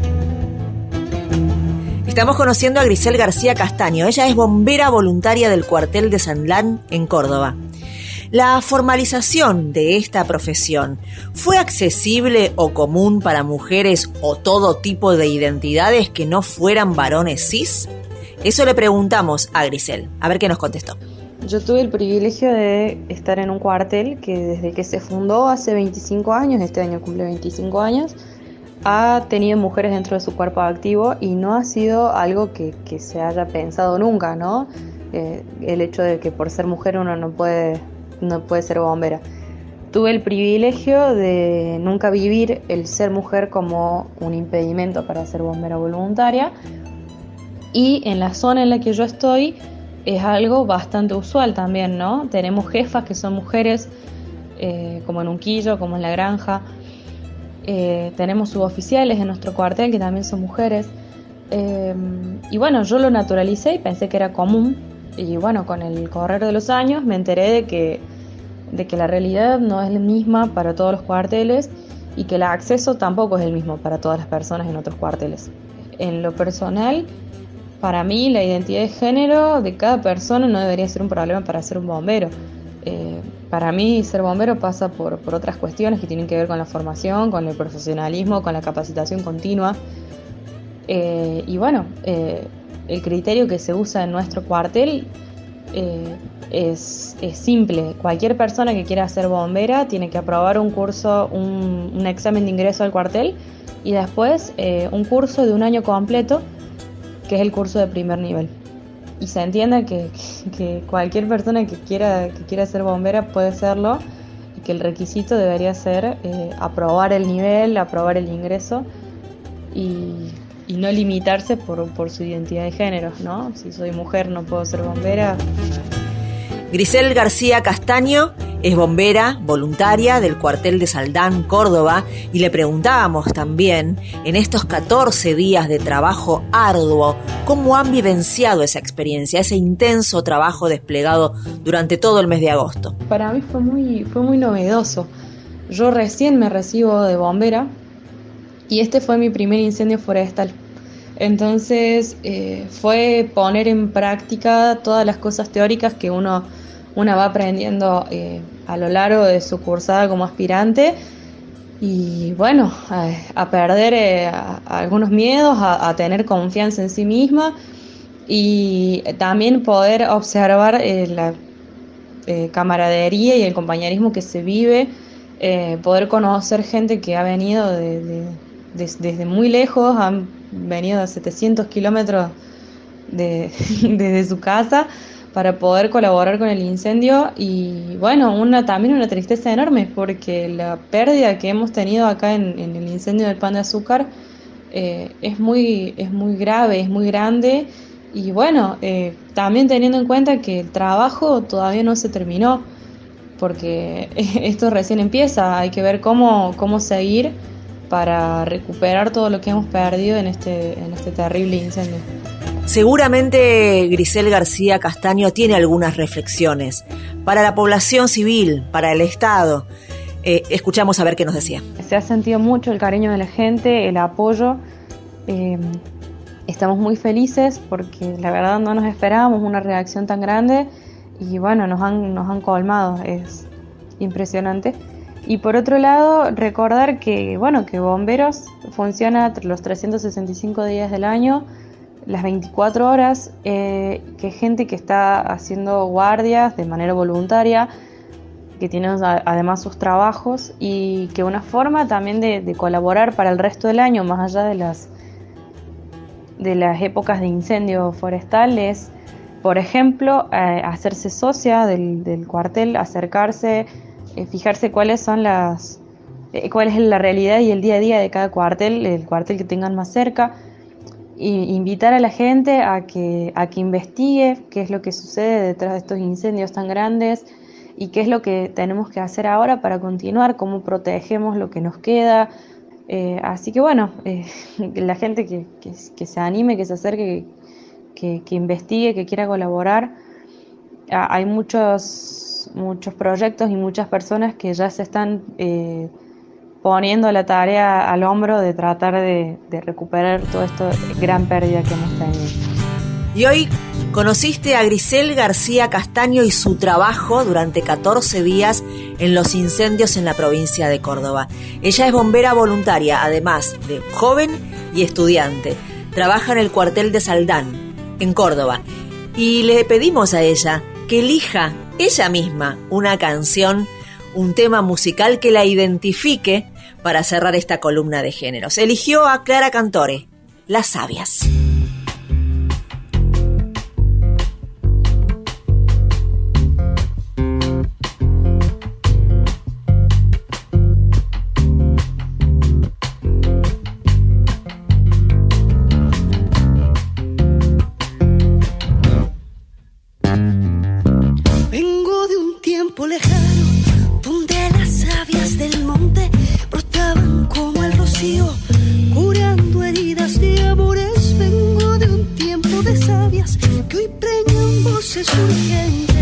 Estamos conociendo a Grisel García Castaño. Ella es bombera voluntaria del cuartel de Saldán en Córdoba. La formalización de esta profesión, ¿fue accesible o común para mujeres o todo tipo de identidades que no fueran varones cis? Eso le preguntamos a Grisel. A ver qué nos contestó. Yo tuve el privilegio de estar en un cuartel que desde que se fundó hace 25 años, este año cumple 25 años, ha tenido mujeres dentro de su cuerpo activo y no ha sido algo que se haya pensado nunca, ¿no? El hecho de que por ser mujer uno no puede ser bombera. Tuve el privilegio de nunca vivir el ser mujer como un impedimento para ser bombera voluntaria, y en la zona en la que yo estoy es algo bastante usual también, ¿no? Tenemos jefas que son mujeres, como en Unquillo, como en La Granja. Tenemos suboficiales en nuestro cuartel que también son mujeres. Y bueno, yo lo naturalicé y pensé que era común. Y bueno, con el correr de los años me enteré de que la realidad no es la misma para todos los cuarteles y que el acceso tampoco es el mismo para todas las personas en otros cuarteles. En lo personal, para mí la identidad de género de cada persona no debería ser un problema para ser un bombero. Para mí ser bombero pasa por otras cuestiones que tienen que ver con la formación, con el profesionalismo, con la capacitación continua. Y bueno, el criterio que se usa en nuestro cuartel es simple. Cualquier persona que quiera ser bombera tiene que aprobar un curso, un examen de ingreso al cuartel y después un curso de un año completo, que es el curso de primer nivel. Y se entienda que cualquier persona que quiera ser bombera puede serlo, y que el requisito debería ser aprobar el nivel, aprobar el ingreso y no limitarse por su identidad de género, ¿no? Si soy mujer no puedo ser bombera. Grisel García Castaño es bombera voluntaria del cuartel de Saldán, Córdoba, y le preguntábamos también, en estos 14 días de trabajo arduo, cómo han vivenciado esa experiencia, ese intenso trabajo desplegado durante todo el mes de agosto. Para mí fue muy novedoso. Yo recién me recibo de bombera y este fue mi primer incendio forestal. Entonces fue poner en práctica todas las cosas teóricas que uno va aprendiendo a lo largo de su cursada como aspirante, y bueno, a perder algunos miedos, a tener confianza en sí misma, y también poder observar la camaradería y el compañerismo que se vive, poder conocer gente que ha venido desde muy lejos, han venido a 700 kilómetros desde su casa para poder colaborar con el incendio. Y bueno, también una tristeza enorme, porque la pérdida que hemos tenido acá en el incendio del Pan de Azúcar es muy grave, es muy grande. Y bueno, también teniendo en cuenta que el trabajo todavía no se terminó, porque esto recién empieza. Hay que ver cómo seguir para recuperar todo lo que hemos perdido en este terrible incendio. Seguramente Grisel García Castaño tiene algunas reflexiones para la población civil, para el Estado. Escuchamos a ver qué nos decía. Se ha sentido mucho el cariño de la gente, el apoyo. Estamos muy felices porque la verdad no nos esperábamos una reacción tan grande, y bueno, nos han colmado, es impresionante. Y por otro lado, recordar que Bomberos funciona los 365 días del año, las 24 horas, que gente que está haciendo guardias de manera voluntaria, que tienen además sus trabajos, y que una forma también de colaborar para el resto del año, más allá de las épocas de incendio forestal, es, por ejemplo, hacerse socia del cuartel, acercarse, fijarse cuál es la realidad y el día a día de cada cuartel, el cuartel que tengan más cerca, y invitar a la gente a que investigue qué es lo que sucede detrás de estos incendios tan grandes y qué es lo que tenemos que hacer ahora para continuar, cómo protegemos lo que nos queda. Así que bueno, la gente que se anime, que se acerque, que investigue, que quiera colaborar. Hay muchos proyectos y muchas personas que ya se están poniendo la tarea al hombro de tratar de recuperar toda esta gran pérdida que hemos tenido. Y hoy conociste a Grisel García Castaño y su trabajo durante 14 días en los incendios en la provincia de Córdoba. Ella es bombera voluntaria, además de joven y estudiante. Trabaja en el cuartel de Saldán, en Córdoba. Y le pedimos a ella que elija ella misma una canción, un tema musical que la identifique para cerrar esta columna de géneros. Eligió a Clara Cantore, Las Sabias. Vengo de un tiempo lejano, donde las sabias del monte brotaban como el rocío, curando heridas de amores. Vengo de un tiempo de sabias que hoy preñan voces urgentes.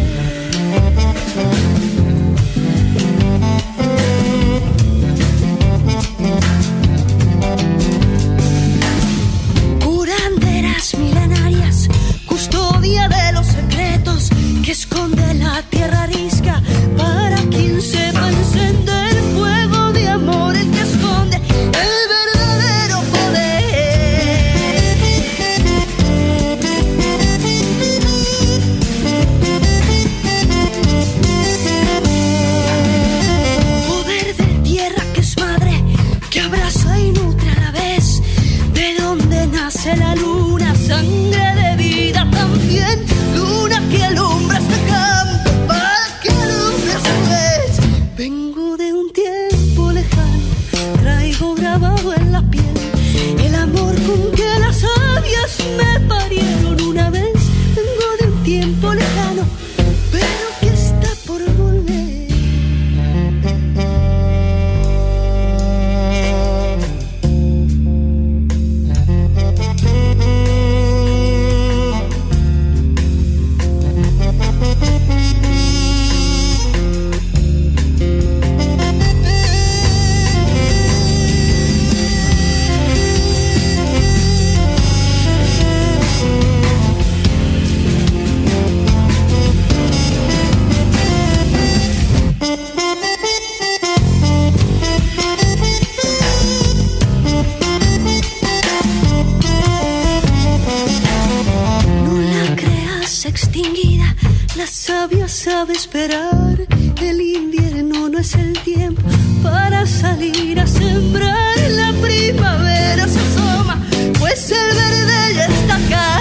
nace la luna, sangre de vida también, luna que alumbra este campo para que alumbre a su vez. Vengo de un tiempo lejano, traigo grabado en la piel el amor con que las sabias me parieron una vez. Vengo de un tiempo lejano, pero que está por volver. Extinguida, la savia sabe esperar. El invierno no es el tiempo para salir a sembrar. La primavera se asoma, pues el verde ya está acá.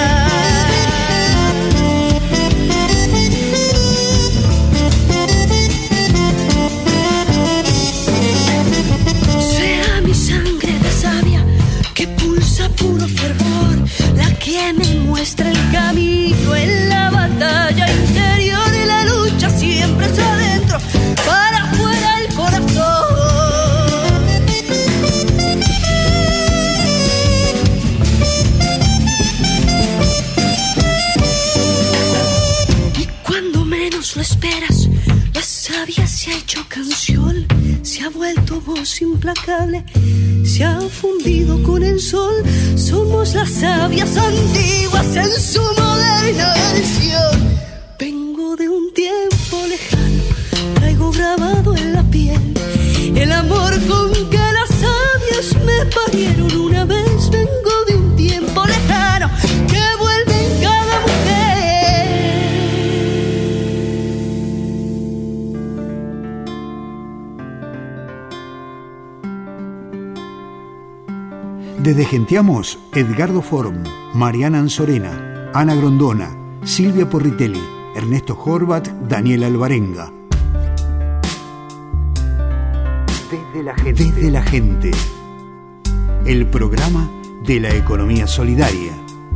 Sea mi sangre de savia que pulsa puro fervor, la que me muestra el camino en la batalla interior, y la lucha siempre es adentro, para afuera el corazón. Y cuando menos lo esperas, la savia se ha hecho canción, se ha vuelto voz implacable, se ha fundido con el sol. Somos las sabias antiguas en su moderna versión. Vengo de un tiempo lejano, traigo grabado en la piel el amor con que las sabias me parieron una vez. Vengo de un tiempo lejano que vuelve en cada Desde Genteamos, Edgardo Form, Mariana Anzorena, Ana Grondona, Silvia Porritelli, Ernesto Horvat, Daniel Alvarenga. Desde la gente. El programa de la economía solidaria.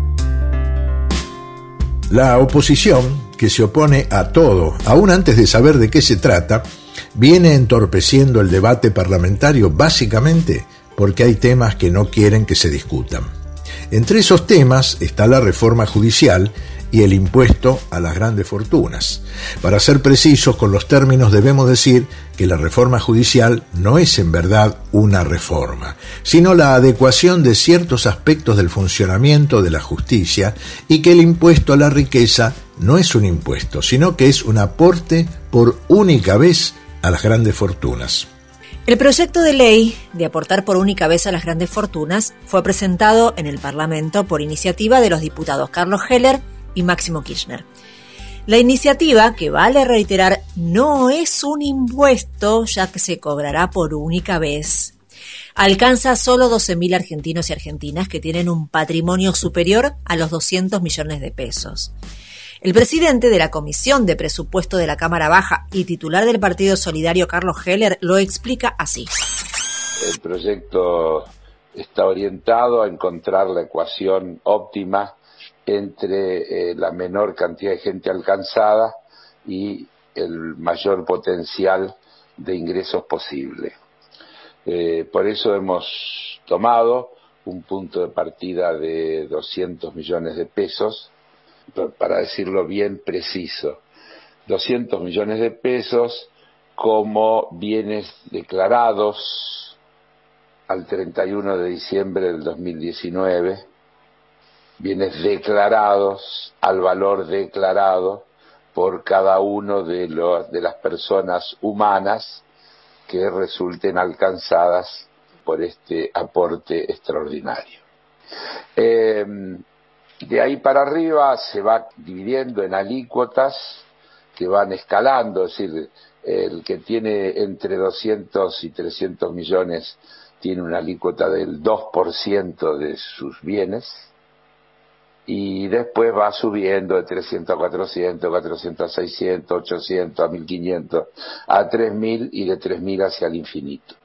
La oposición, que se opone a todo, aún antes de saber de qué se trata, viene entorpeciendo el debate parlamentario básicamente porque hay temas que no quieren que se discutan. Entre esos temas está la reforma judicial y el impuesto a las grandes fortunas. Para ser precisos con los términos, debemos decir que la reforma judicial no es en verdad una reforma, sino la adecuación de ciertos aspectos del funcionamiento de la justicia, y que el impuesto a la riqueza no es un impuesto, sino que es un aporte por única vez a las grandes fortunas. El proyecto de ley de aportar por única vez a las grandes fortunas fue presentado en el Parlamento por iniciativa de los diputados Carlos Heller y Máximo Kirchner. La iniciativa, que vale reiterar, no es un impuesto, ya que se cobrará por única vez. Alcanza solo 12.000 argentinos y argentinas que tienen un patrimonio superior a los 200 millones de pesos. El presidente de la Comisión de Presupuesto de la Cámara Baja y titular del Partido Solidario, Carlos Heller, lo explica así. El proyecto está orientado a encontrar la ecuación óptima entre la menor cantidad de gente alcanzada y el mayor potencial de ingresos posible. Por eso hemos tomado un punto de partida de 200 millones de pesos, para decirlo bien preciso, 200 millones de pesos como bienes declarados al 31 de diciembre del 2019, bienes declarados al valor declarado por cada uno de las personas humanas que resulten alcanzadas por este aporte extraordinario. De ahí para arriba se va dividiendo en alícuotas que van escalando, es decir, el que tiene entre 200 y 300 millones tiene una alícuota del 2% de sus bienes, y después va subiendo de 300 a 400, 400 a 600, 800 a 1500, a 3000 y de 3000 hacia el infinito.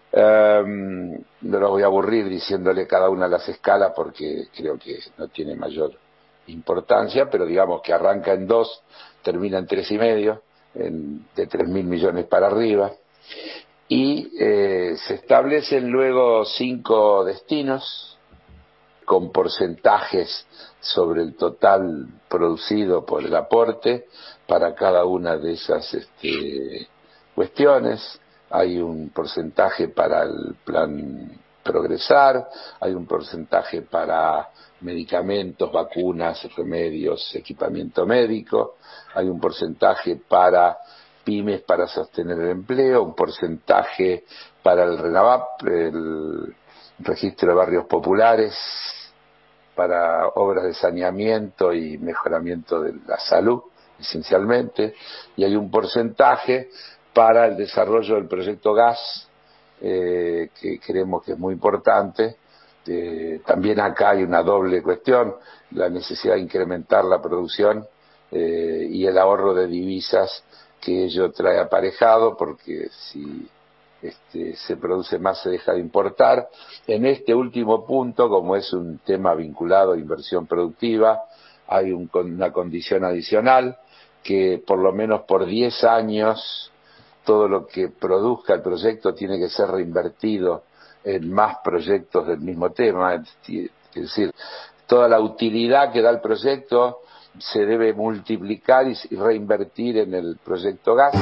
No los voy a aburrir diciéndole cada una de las escalas porque creo que no tiene mayor importancia, pero digamos que arranca en 2, termina en 3,5, de 3.000 millones para arriba, y se establecen luego 5 destinos con porcentajes sobre el total producido por el aporte para cada una de esas cuestiones. Hay un porcentaje para el plan Progresar, hay un porcentaje para medicamentos, vacunas, remedios, equipamiento médico, hay un porcentaje para pymes para sostener el empleo, un porcentaje para el RENAVAP, el registro de barrios populares, para obras de saneamiento y mejoramiento de la salud, esencialmente, y hay un porcentaje para el desarrollo del proyecto gas, que creemos que es muy importante. También acá hay una doble cuestión, la necesidad de incrementar la producción y el ahorro de divisas que ello trae aparejado, porque si se produce más se deja de importar. En este último punto, como es un tema vinculado a inversión productiva, hay una condición adicional, que por lo menos por 10 años todo lo que produzca el proyecto tiene que ser reinvertido en más proyectos del mismo tema, es decir, toda la utilidad que da el proyecto se debe multiplicar y reinvertir en el proyecto gas.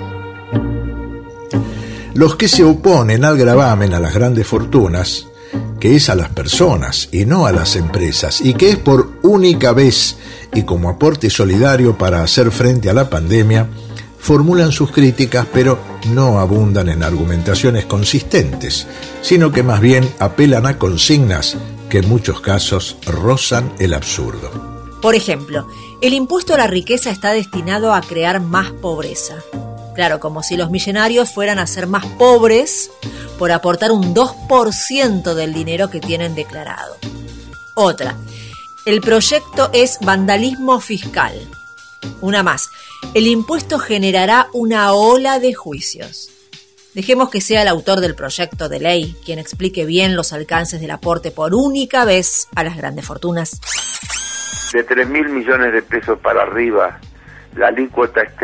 Los que se oponen al gravamen a las grandes fortunas, que es a las personas y no a las empresas, y que es por única vez y como aporte solidario para hacer frente a la pandemia, formulan sus críticas, pero no abundan en argumentaciones consistentes, sino que más bien apelan a consignas que en muchos casos rozan el absurdo. Por ejemplo, el impuesto a la riqueza está destinado a crear más pobreza. Claro, como si los millonarios fueran a ser más pobres por aportar un 2% del dinero que tienen declarado. Otra, el proyecto es vandalismo fiscal. Una más, el impuesto generará una ola de juicios. Dejemos que sea el autor del proyecto de ley quien explique bien los alcances del aporte por única vez a las grandes fortunas. De 3.000 millones de pesos para arriba, la alícuota es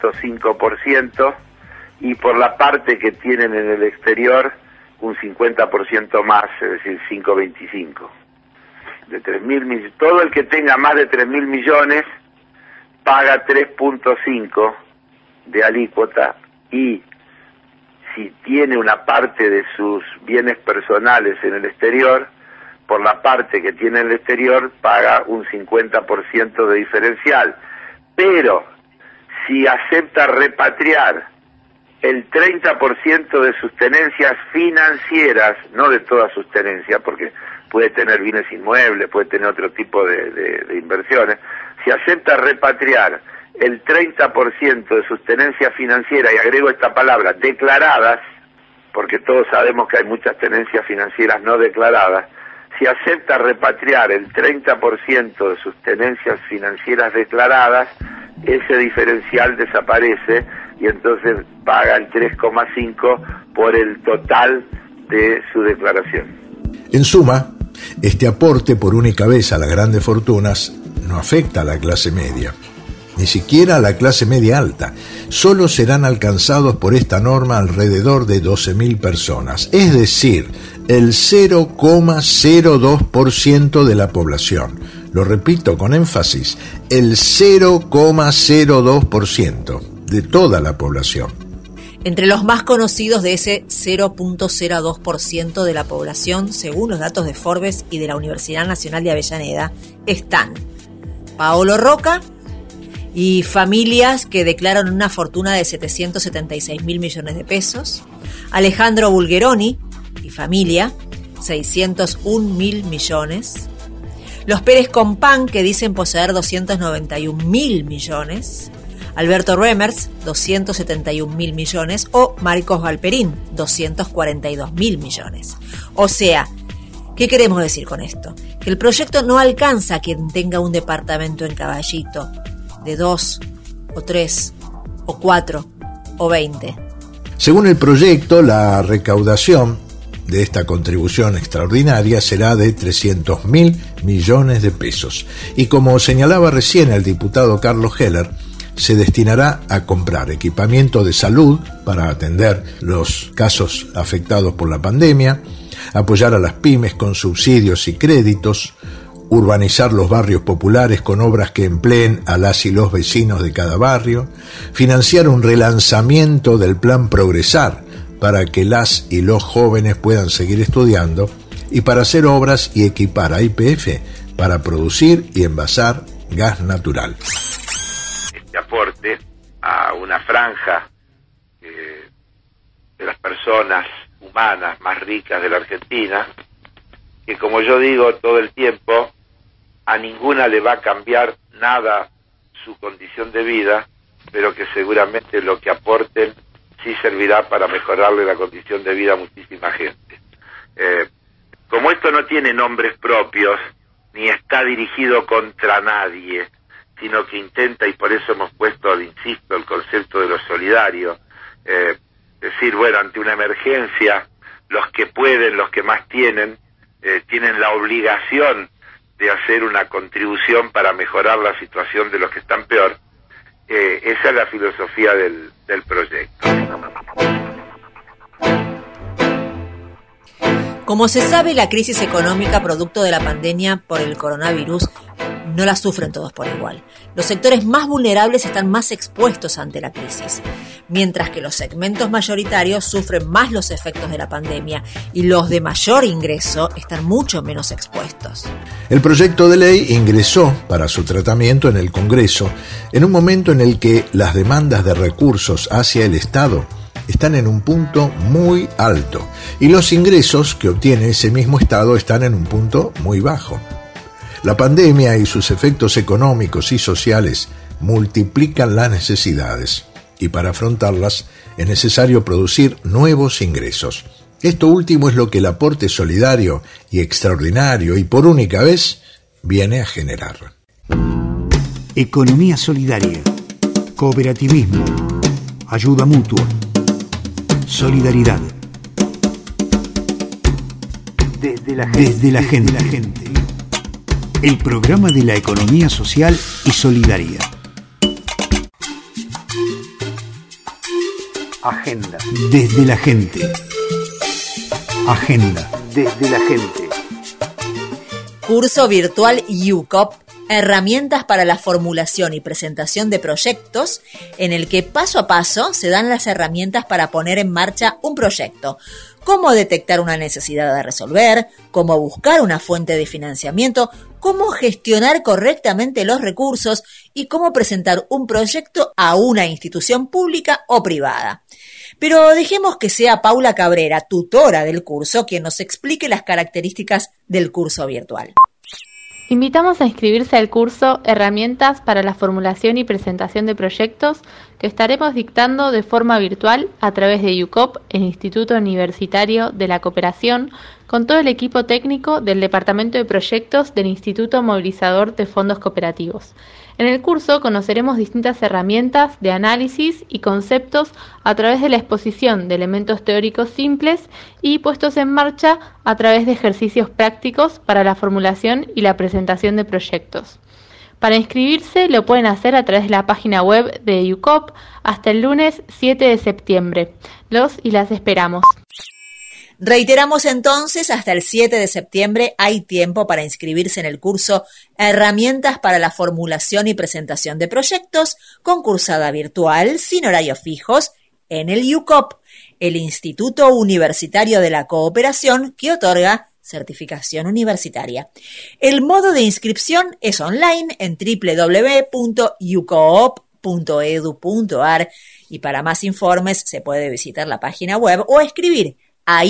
3.5%, y por la parte que tienen en el exterior, un 50% más, es decir, 5.25. De 3.000 millones, todo el que tenga más de 3.000 millones paga 3.5 de alícuota, y si tiene una parte de sus bienes personales en el exterior, por la parte que tiene en el exterior paga un 50% de diferencial. Pero si acepta repatriar el 30% de sus tenencias financieras, no de toda sus tenencias, porque puede tener bienes inmuebles, puede tener otro tipo de inversiones, si acepta repatriar el 30% de sus tenencias financieras, y agrego esta palabra, declaradas, porque todos sabemos que hay muchas tenencias financieras no declaradas, si acepta repatriar el 30% de sus tenencias financieras declaradas, ese diferencial desaparece y entonces paga el 3,5 por el total de su declaración. En suma, este aporte por única vez a las grandes fortunas no afecta a la clase media, ni siquiera a la clase media alta. Solo serán alcanzados por esta norma alrededor de 12.000 personas, es decir, el 0,02% de la población. Lo repito con énfasis, el 0,02% de toda la población. Entre los más conocidos de ese 0,02% de la población, según los datos de Forbes y de la Universidad Nacional de Avellaneda, están Paolo Roca y familias que declaran una fortuna de 776.000 millones de pesos, Alejandro Bulgeroni y familia, 601.000 millones, los Pérez Compán, que dicen poseer 291.000 millones, Alberto Remers, 271.000 millones, o Marcos Galperín, 242.000 millones. O sea, ¿qué queremos decir con esto? Que el proyecto no alcanza a quien tenga un departamento en Caballito de 2, o 3, o 4, o 20. Según el proyecto, la recaudación de esta contribución extraordinaria será de 300.000 millones de pesos. Y como señalaba recién el diputado Carlos Heller, se destinará a comprar equipamiento de salud para atender los casos afectados por la pandemia, apoyar a las pymes con subsidios y créditos, urbanizar los barrios populares con obras que empleen a las y los vecinos de cada barrio, financiar un relanzamiento del Plan Progresar para que las y los jóvenes puedan seguir estudiando y para hacer obras y equipar a YPF para producir y envasar gas natural. Este aporte a una franja de las personas humanas más ricas de la Argentina, que como yo digo todo el tiempo, a ninguna le va a cambiar nada su condición de vida, pero que seguramente lo que aporten sí servirá para mejorarle la condición de vida a muchísima gente. Como esto no tiene nombres propios, ni está dirigido contra nadie, sino que intenta, y por eso hemos puesto, insisto, el concepto de lo solidario, decir, bueno, ante una emergencia, los que pueden, los que más tienen la obligación de hacer una contribución para mejorar la situación de los que están peor. Esa es la filosofía del proyecto. Como se sabe, la crisis económica producto de la pandemia por el coronavirus no la sufren todos por igual. Los sectores más vulnerables están más expuestos ante la crisis, mientras que los segmentos mayoritarios sufren más los efectos de la pandemia y los de mayor ingreso están mucho menos expuestos. El proyecto de ley ingresó para su tratamiento en el Congreso en un momento en el que las demandas de recursos hacia el Estado están en un punto muy alto y los ingresos que obtiene ese mismo Estado están en un punto muy bajo. La pandemia y sus efectos económicos y sociales multiplican las necesidades y para afrontarlas es necesario producir nuevos ingresos. Esto último es lo que el aporte solidario y extraordinario y por única vez viene a generar. Economía solidaria, cooperativismo, ayuda mutua, solidaridad. Desde la gente. El programa de la economía social y solidaria. Agenda. Desde la gente. Agenda. Desde la gente. Curso virtual UCOP, herramientas para la formulación y presentación de proyectos, en el que paso a paso se dan las herramientas para poner en marcha un proyecto. Cómo detectar una necesidad a resolver, cómo buscar una fuente de financiamiento, cómo gestionar correctamente los recursos y cómo presentar un proyecto a una institución pública o privada. Pero dejemos que sea Paula Cabrera, tutora del curso, quien nos explique las características del curso virtual. Invitamos a inscribirse al curso Herramientas para la formulación y presentación de proyectos que estaremos dictando de forma virtual a través de UCOP, el Instituto Universitario de la Cooperación, con todo el equipo técnico del Departamento de Proyectos del Instituto Movilizador de Fondos Cooperativos. En el curso conoceremos distintas herramientas de análisis y conceptos a través de la exposición de elementos teóricos simples y puestos en marcha a través de ejercicios prácticos para la formulación y la presentación de proyectos. Para inscribirse lo pueden hacer a través de la página web de UCOP hasta el lunes 7 de septiembre. Los y las esperamos. Reiteramos entonces, hasta el 7 de septiembre hay tiempo para inscribirse en el curso Herramientas para la formulación y presentación de proyectos, concursada virtual, sin horarios fijos, en el UCOP, el Instituto Universitario de la Cooperación, que otorga certificación universitaria. El modo de inscripción es online en www.ucoop.edu.ar y para más informes se puede visitar la página web o escribir a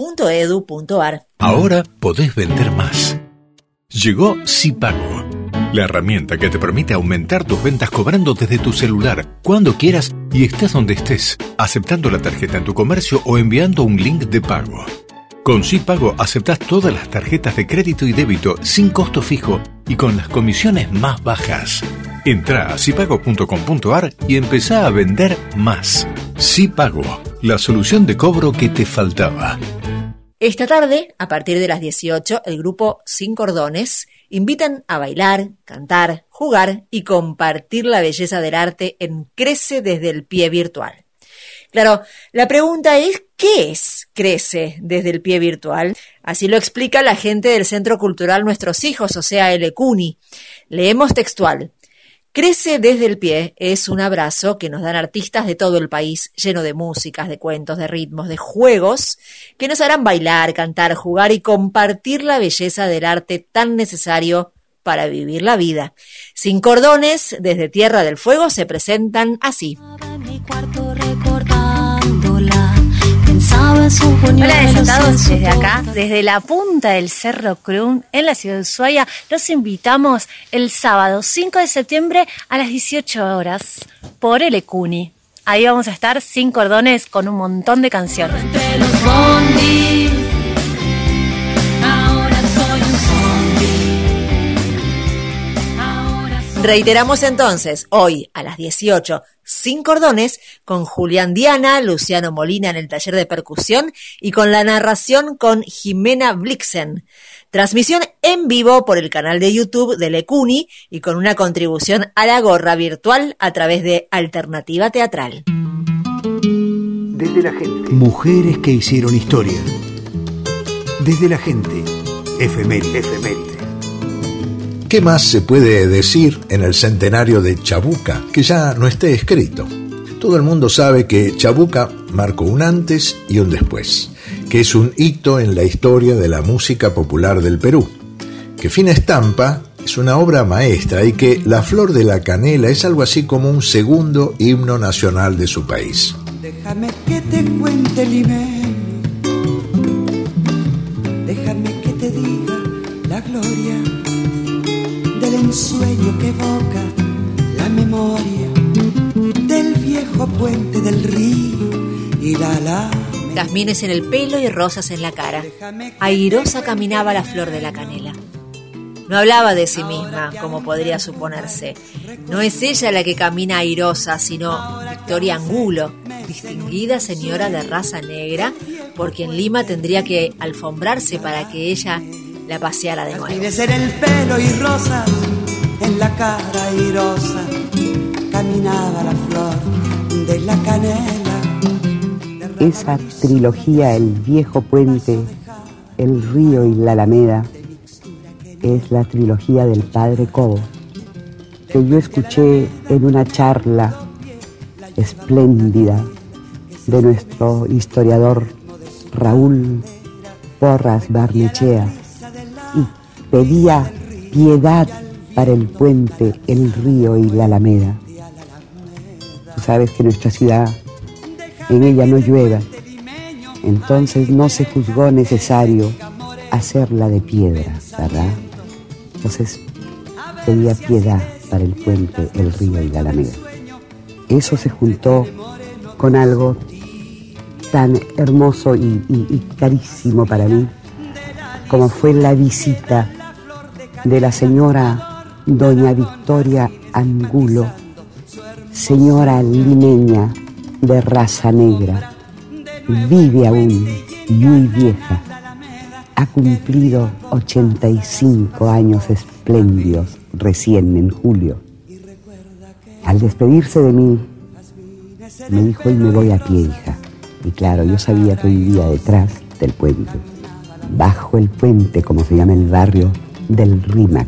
info@ucoop.edu.ar. Ahora podés vender más. Llegó Sipago. la herramienta que te permite aumentar tus ventas cobrando desde tu celular, cuando quieras y estés donde estés, aceptando la tarjeta en tu comercio o enviando un link de pago. Con SIPago aceptás todas las tarjetas de crédito y débito sin costo fijo y con las comisiones más bajas. Entrá a sipago.com.ar y empezá a vender más. SIPago, la solución de cobro que te faltaba. Esta tarde, a partir de las 18, el grupo Sin Cordones invitan a bailar, cantar, jugar y compartir la belleza del arte en Crece desde el Pie virtual. Claro, la pregunta es, ¿qué es Crece desde el Pie virtual? Así lo explica la gente del Centro Cultural Nuestros Hijos, o sea, el ECUNI. Leemos textual. Crece desde el Pie es un abrazo que nos dan artistas de todo el país, lleno de músicas, de cuentos, de ritmos, de juegos, que nos harán bailar, cantar, jugar y compartir la belleza del arte tan necesario para vivir la vida. Sin Cordones, desde Tierra del Fuego, se presentan así. Hola desatados, desde acá, desde la punta del Cerro Crún, en la ciudad de Ushuaia, los invitamos el sábado 5 de septiembre a las 18 horas por el ECUNI. Ahí vamos a estar Sin Cordones con un montón de canciones. Reiteramos entonces, hoy a las 18, Sin Cordones, con Julián Diana, Luciano Molina en el taller de percusión y con la narración con Jimena Blixen. Transmisión en vivo por el canal de YouTube del ECUNI y con una contribución a la gorra virtual a través de Alternativa Teatral. Desde la gente. Mujeres que hicieron historia. Desde la gente. Efemérides. ¿Qué más se puede decir en el centenario de Chabuca que ya no esté escrito? Todo el mundo sabe que Chabuca marcó un antes y un después, que es un hito en la historia de la música popular del Perú, que Fina Estampa es una obra maestra y que La Flor de la Canela es algo así como un segundo himno nacional de su país. Déjame que te cuente limeño, déjame que te diga la gloria del ensueño que evoca la memoria del viejo puente del río y la alameda. Jazmines en el pelo y rosas en la cara. Airosa caminaba la Flor de la Canela. No hablaba de sí misma, como podría suponerse. No es ella la que camina airosa, sino Victoria Angulo, distinguida señora de raza negra, por quien Lima tendría que alfombrarse para que ella la paseara de nuevo. Jazmines en el pelo y rosas en la cara airosa, caminaba la Flor de la Canela. Esa trilogía, el viejo puente, el río y la alameda, es la trilogía del padre Cobo, que yo escuché en una charla espléndida de nuestro historiador Raúl Porras Barnechea, y pedía piedad para el puente, el río y la alameda. Tú sabes que nuestra ciudad, en ella no llueve, entonces no se juzgó necesario hacerla de piedra, ¿verdad? Entonces pedía piedad para el puente, el río y la alameda. Eso se juntó con algo tan hermoso y carísimo para mí, como fue la visita de la señora doña Victoria Angulo, señora limeña de raza negra, vive aún, muy vieja, ha cumplido 85 años espléndidos recién en julio. Al despedirse de mí, me dijo: y me voy a pie, hija. Y claro, yo sabía que vivía detrás del puente, bajo el puente, como se llama el barrio del Rímac.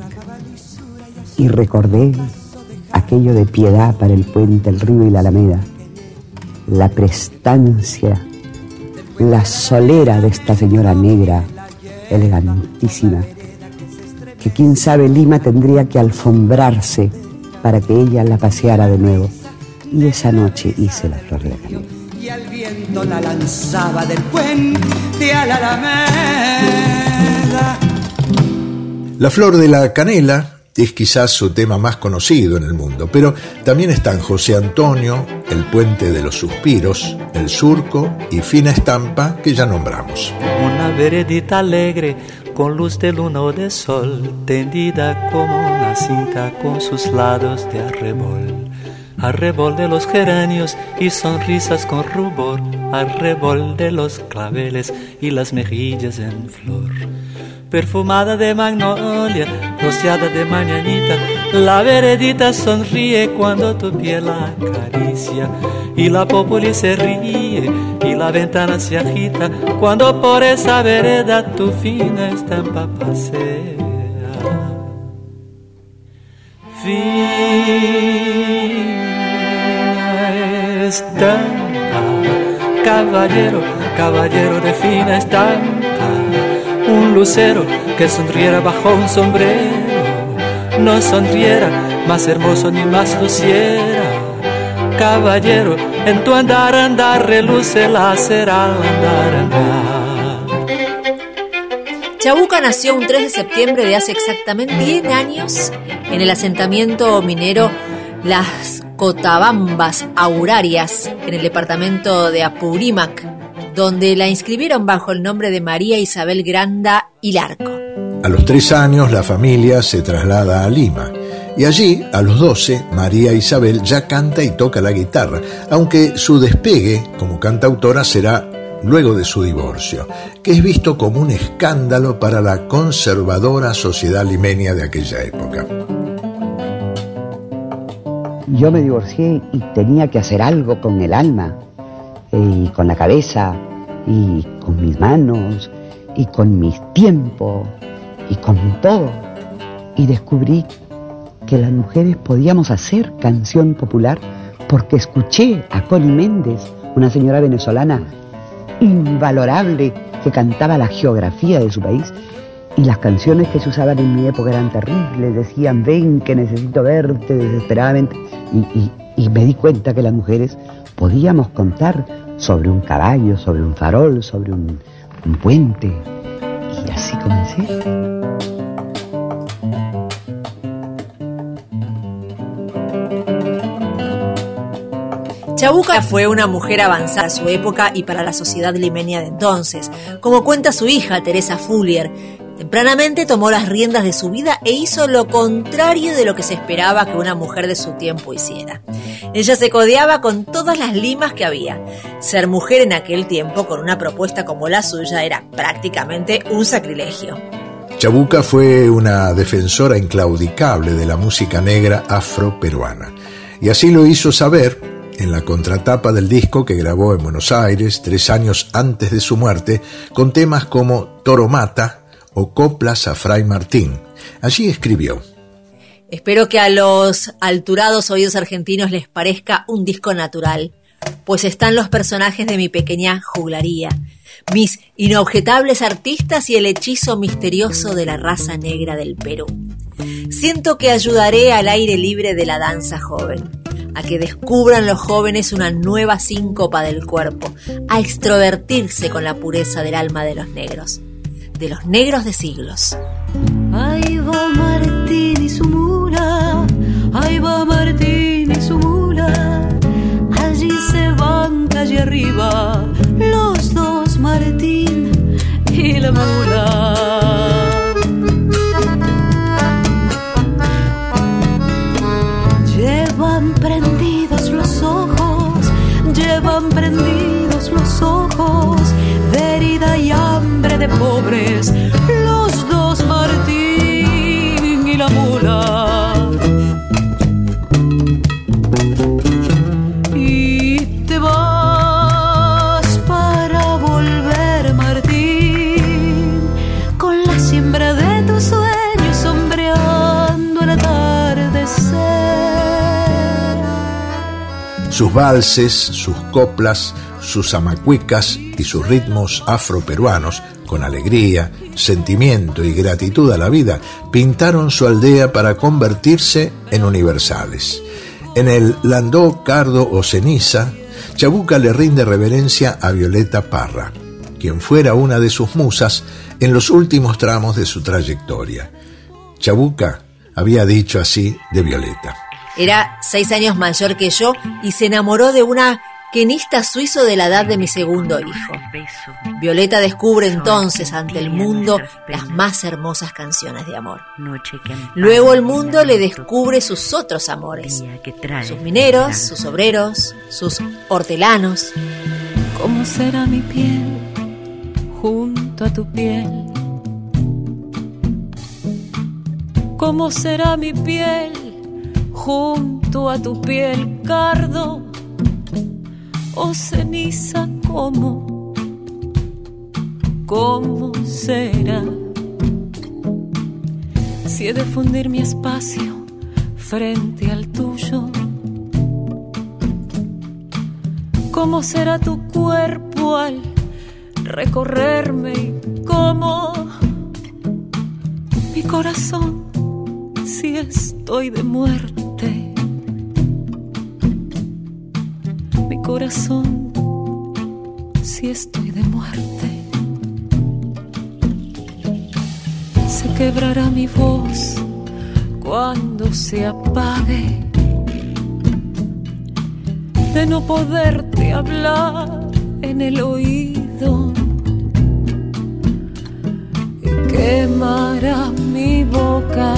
Y recordé aquello de piedad para el puente, el río y la alameda, la prestancia, la solera de esta señora negra, elegantísima, que quién sabe Lima tendría que alfombrarse para que ella la paseara de nuevo. Y esa noche hice la Flor de la Canela. Y al viento la lanzaba del puente a la alameda. La Flor de la Canela es quizás su tema más conocido en el mundo, pero también están José Antonio, El puente de los suspiros, El surco y Fina estampa, que ya nombramos. Una veredita alegre con luz de luna o de sol, tendida como una cinta con sus lados de arrebol. Arrebol de los geranios y sonrisas con rubor, arrebol de los claveles y las mejillas en flor. Perfumada de magnolia, rociada de mañanita, la veredita sonríe cuando tu piel la acaricia, y la populi se ríe y la ventana se agita cuando por esa vereda tu fina estampa pasea. Fina estampa, caballero, caballero de fina estampa, un lucero que sonriera bajo un sombrero, no sonriera más hermoso ni más luciera. Caballero, en tu andar, andar, reluce la cera al andar, andar. Chabuca nació un 3 de septiembre de hace exactamente 10 años en el asentamiento minero Las Cotabambas Aurarias, en el departamento de Apurímac, donde la inscribieron bajo el nombre de María Isabel Granda y Larco. A los 3 años la familia se traslada a Lima y allí, a los 12, María Isabel ya canta y toca la guitarra, aunque su despegue como cantautora será luego de su divorcio, que es visto como un escándalo para la conservadora sociedad limeña de aquella época. Yo me divorcié y tenía que hacer algo con el alma, y con la cabeza, y con mis manos, y con mis tiempos, y con todo. Y descubrí que las mujeres podíamos hacer canción popular porque escuché a Connie Méndez, una señora venezolana invalorable que cantaba la geografía de su país, y las canciones que se usaban en mi época eran terribles, decían ven que necesito verte desesperadamente, y me di cuenta que las mujeres podíamos contar sobre un caballo, sobre un farol, sobre un puente, y así comencé. Chabuca fue una mujer avanzada a su época y para la sociedad limeña de entonces. Como cuenta su hija, Teresa Fuller, tempranamente tomó las riendas de su vida e hizo lo contrario de lo que se esperaba que una mujer de su tiempo hiciera. Ella se codeaba con todas las limas que había. Ser mujer en aquel tiempo con una propuesta como la suya era prácticamente un sacrilegio. Chabuca fue una defensora inclaudicable de la música negra afroperuana, y así lo hizo saber en la contratapa del disco que grabó en Buenos Aires 3 años antes de su muerte, con temas como Toro Mata o Coplas a Fray Martín. Allí escribió: espero que a los alturados oídos argentinos les parezca un disco natural, pues están los personajes de mi pequeña juglaría, mis inobjetables artistas y el hechizo misterioso de la raza negra del Perú. Siento que ayudaré al aire libre de la danza joven, a que descubran los jóvenes una nueva síncopa del cuerpo, a extrovertirse con la pureza del alma de los negros de siglos. Ahí va Martín y su mula, ahí va Martín y su mula, allí se van calle arriba los dos, Martín y la mula. Llevan prendidos los ojos de herida y hambre de pobres, los dos, Martín y la mula. Y te vas para volver, Martín, con la siembra de tus sueños sombreando el atardecer. Sus valses, sus coplas, sus amacuicas y sus ritmos afroperuanos, con alegría, sentimiento y gratitud a la vida, pintaron su aldea para convertirse en universales. En el Landó, Cardo o Ceniza, Chabuca le rinde reverencia a Violeta Parra, quien fuera una de sus musas en los últimos tramos de su trayectoria. Chabuca había dicho así de Violeta. Era 6 años mayor que yo y se enamoró de una quenista suizo de la edad de mi segundo hijo. Violeta descubre entonces ante el mundo las más hermosas canciones de amor. Luego el mundo le descubre sus otros amores, sus mineros, sus obreros, sus hortelanos. ¿Cómo será mi piel junto a tu piel? ¿Cómo será mi piel junto a tu piel, cardo o ceniza? ¿Cómo será? Si he de fundir mi espacio frente al tuyo, ¿cómo será tu cuerpo al recorrerme? Y cómo mi corazón si estoy de muerte, mi corazón si estoy de muerte. Se quebrará mi voz cuando se apague, de no poderte hablar en el oído, y quemará mi boca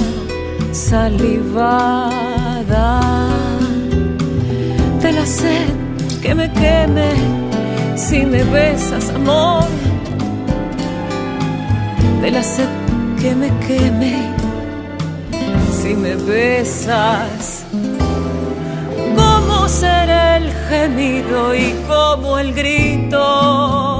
salivada de la sed que me queme si me besas, amor, de la sed que me queme si me besas. ¿Cómo será el gemido y cómo el grito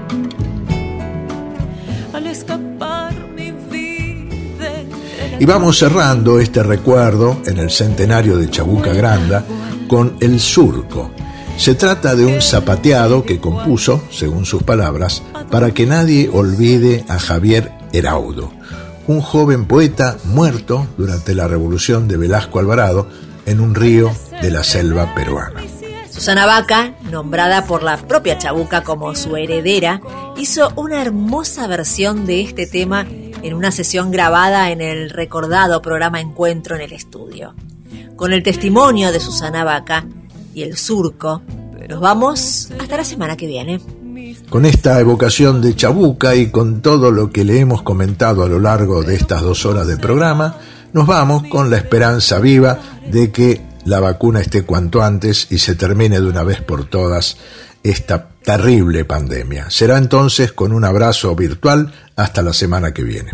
al escapar mi vida? Y vamos cerrando este recuerdo en el centenario de Chabuca Granda con El Surco. Se trata de un zapateado que compuso, según sus palabras, para que nadie olvide a Javier Heraudo, un joven poeta muerto durante la revolución de Velasco Alvarado en un río de la selva peruana. Susana Baca, nombrada por la propia Chabuca como su heredera, hizo una hermosa versión de este tema en una sesión grabada en el recordado programa Encuentro en el Estudio. Con el testimonio de Susana Baca y El Surco, nos vamos hasta la semana que viene. Con esta evocación de Chabuca y con todo lo que le hemos comentado a lo largo de estas 2 horas de programa, nos vamos con la esperanza viva de que la vacuna esté cuanto antes y se termine de una vez por todas esta terrible pandemia. Será entonces con un abrazo virtual hasta la semana que viene.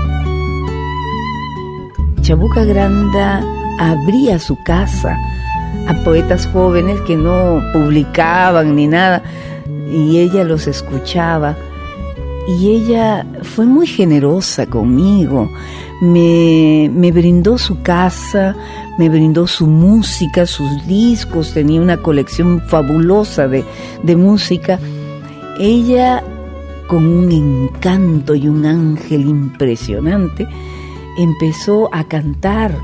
Chabuca Granda abría su casa a poetas jóvenes que no publicaban ni nada, y ella los escuchaba, y ella fue muy generosa conmigo. Me brindó su casa, me brindó su música, sus discos, tenía una colección fabulosa de música. Ella, con un encanto y un ángel impresionante, empezó a cantar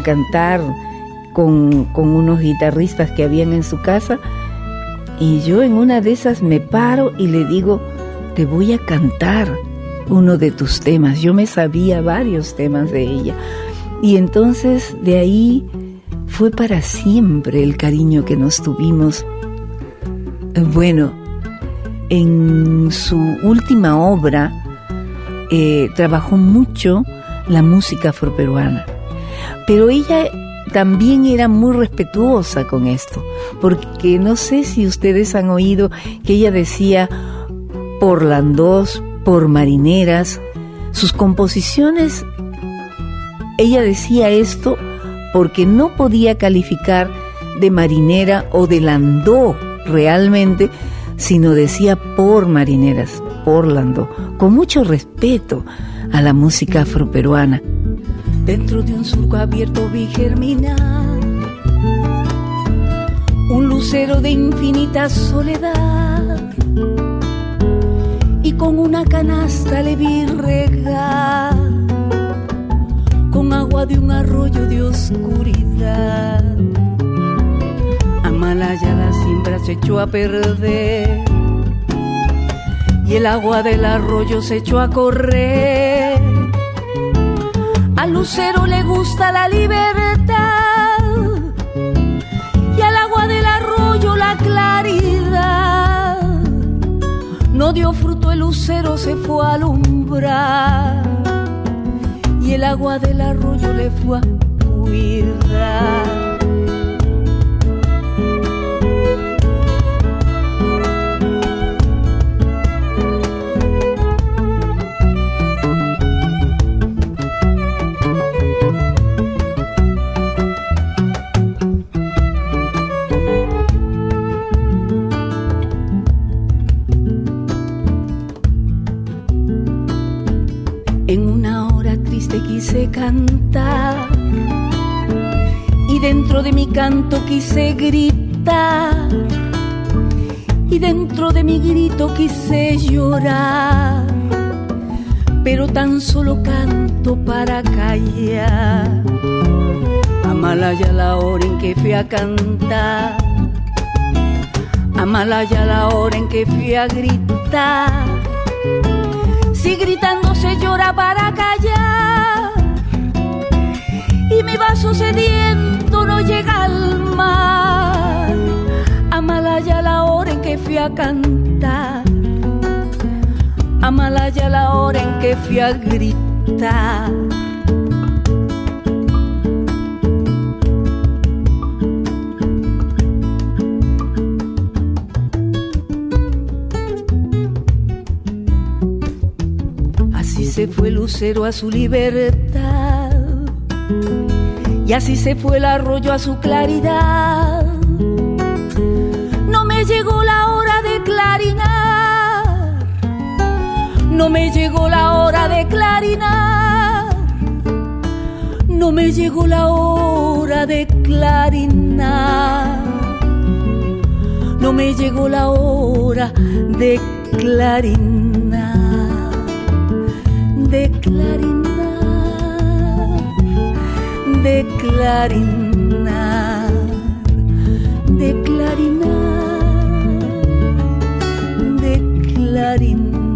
con unos guitarristas que habían en su casa, y yo en una de esas me paro y le digo: te voy a cantar uno de tus temas. Yo me sabía varios temas de ella, y entonces de ahí fue para siempre el cariño que nos tuvimos. Bueno, en su última obra trabajó mucho la música afroperuana, pero ella también era muy respetuosa con esto, porque no sé si ustedes han oído que ella decía por landós, por marineras. Sus composiciones, ella decía esto porque no podía calificar de marinera o de landó realmente, sino decía por marineras, por landó, con mucho respeto a la música afroperuana. Dentro de un surco abierto vi germinar un lucero de infinita soledad, y con una canasta le vi regar con agua de un arroyo de oscuridad. Amalaya la siembra se echó a perder y el agua del arroyo se echó a correr. Al Al lucero le gusta la libertad y al agua del arroyo la claridad. No dio fruto el lucero, se fue a alumbrar y el agua del arroyo le fue a cuidar. Quise cantar y dentro de mi canto quise gritar y dentro de mi grito quise llorar, pero tan solo canto para callar. Amalaya la hora en que fui a cantar, amalaya la hora en que fui a gritar. Si gritando se llora para callar y mi vaso sediento no llega al mar. Amalaya la hora en que fui a cantar, amalaya la hora en que fui a gritar. Se fue el lucero a su libertad y así se fue el arroyo a su claridad. No me llegó la hora de clarinar, no me llegó la hora de clarinar, no me llegó la hora de clarinar, no me llegó la hora de clarinar. De clarinar, de clarinar, de clarinar, de clarinar.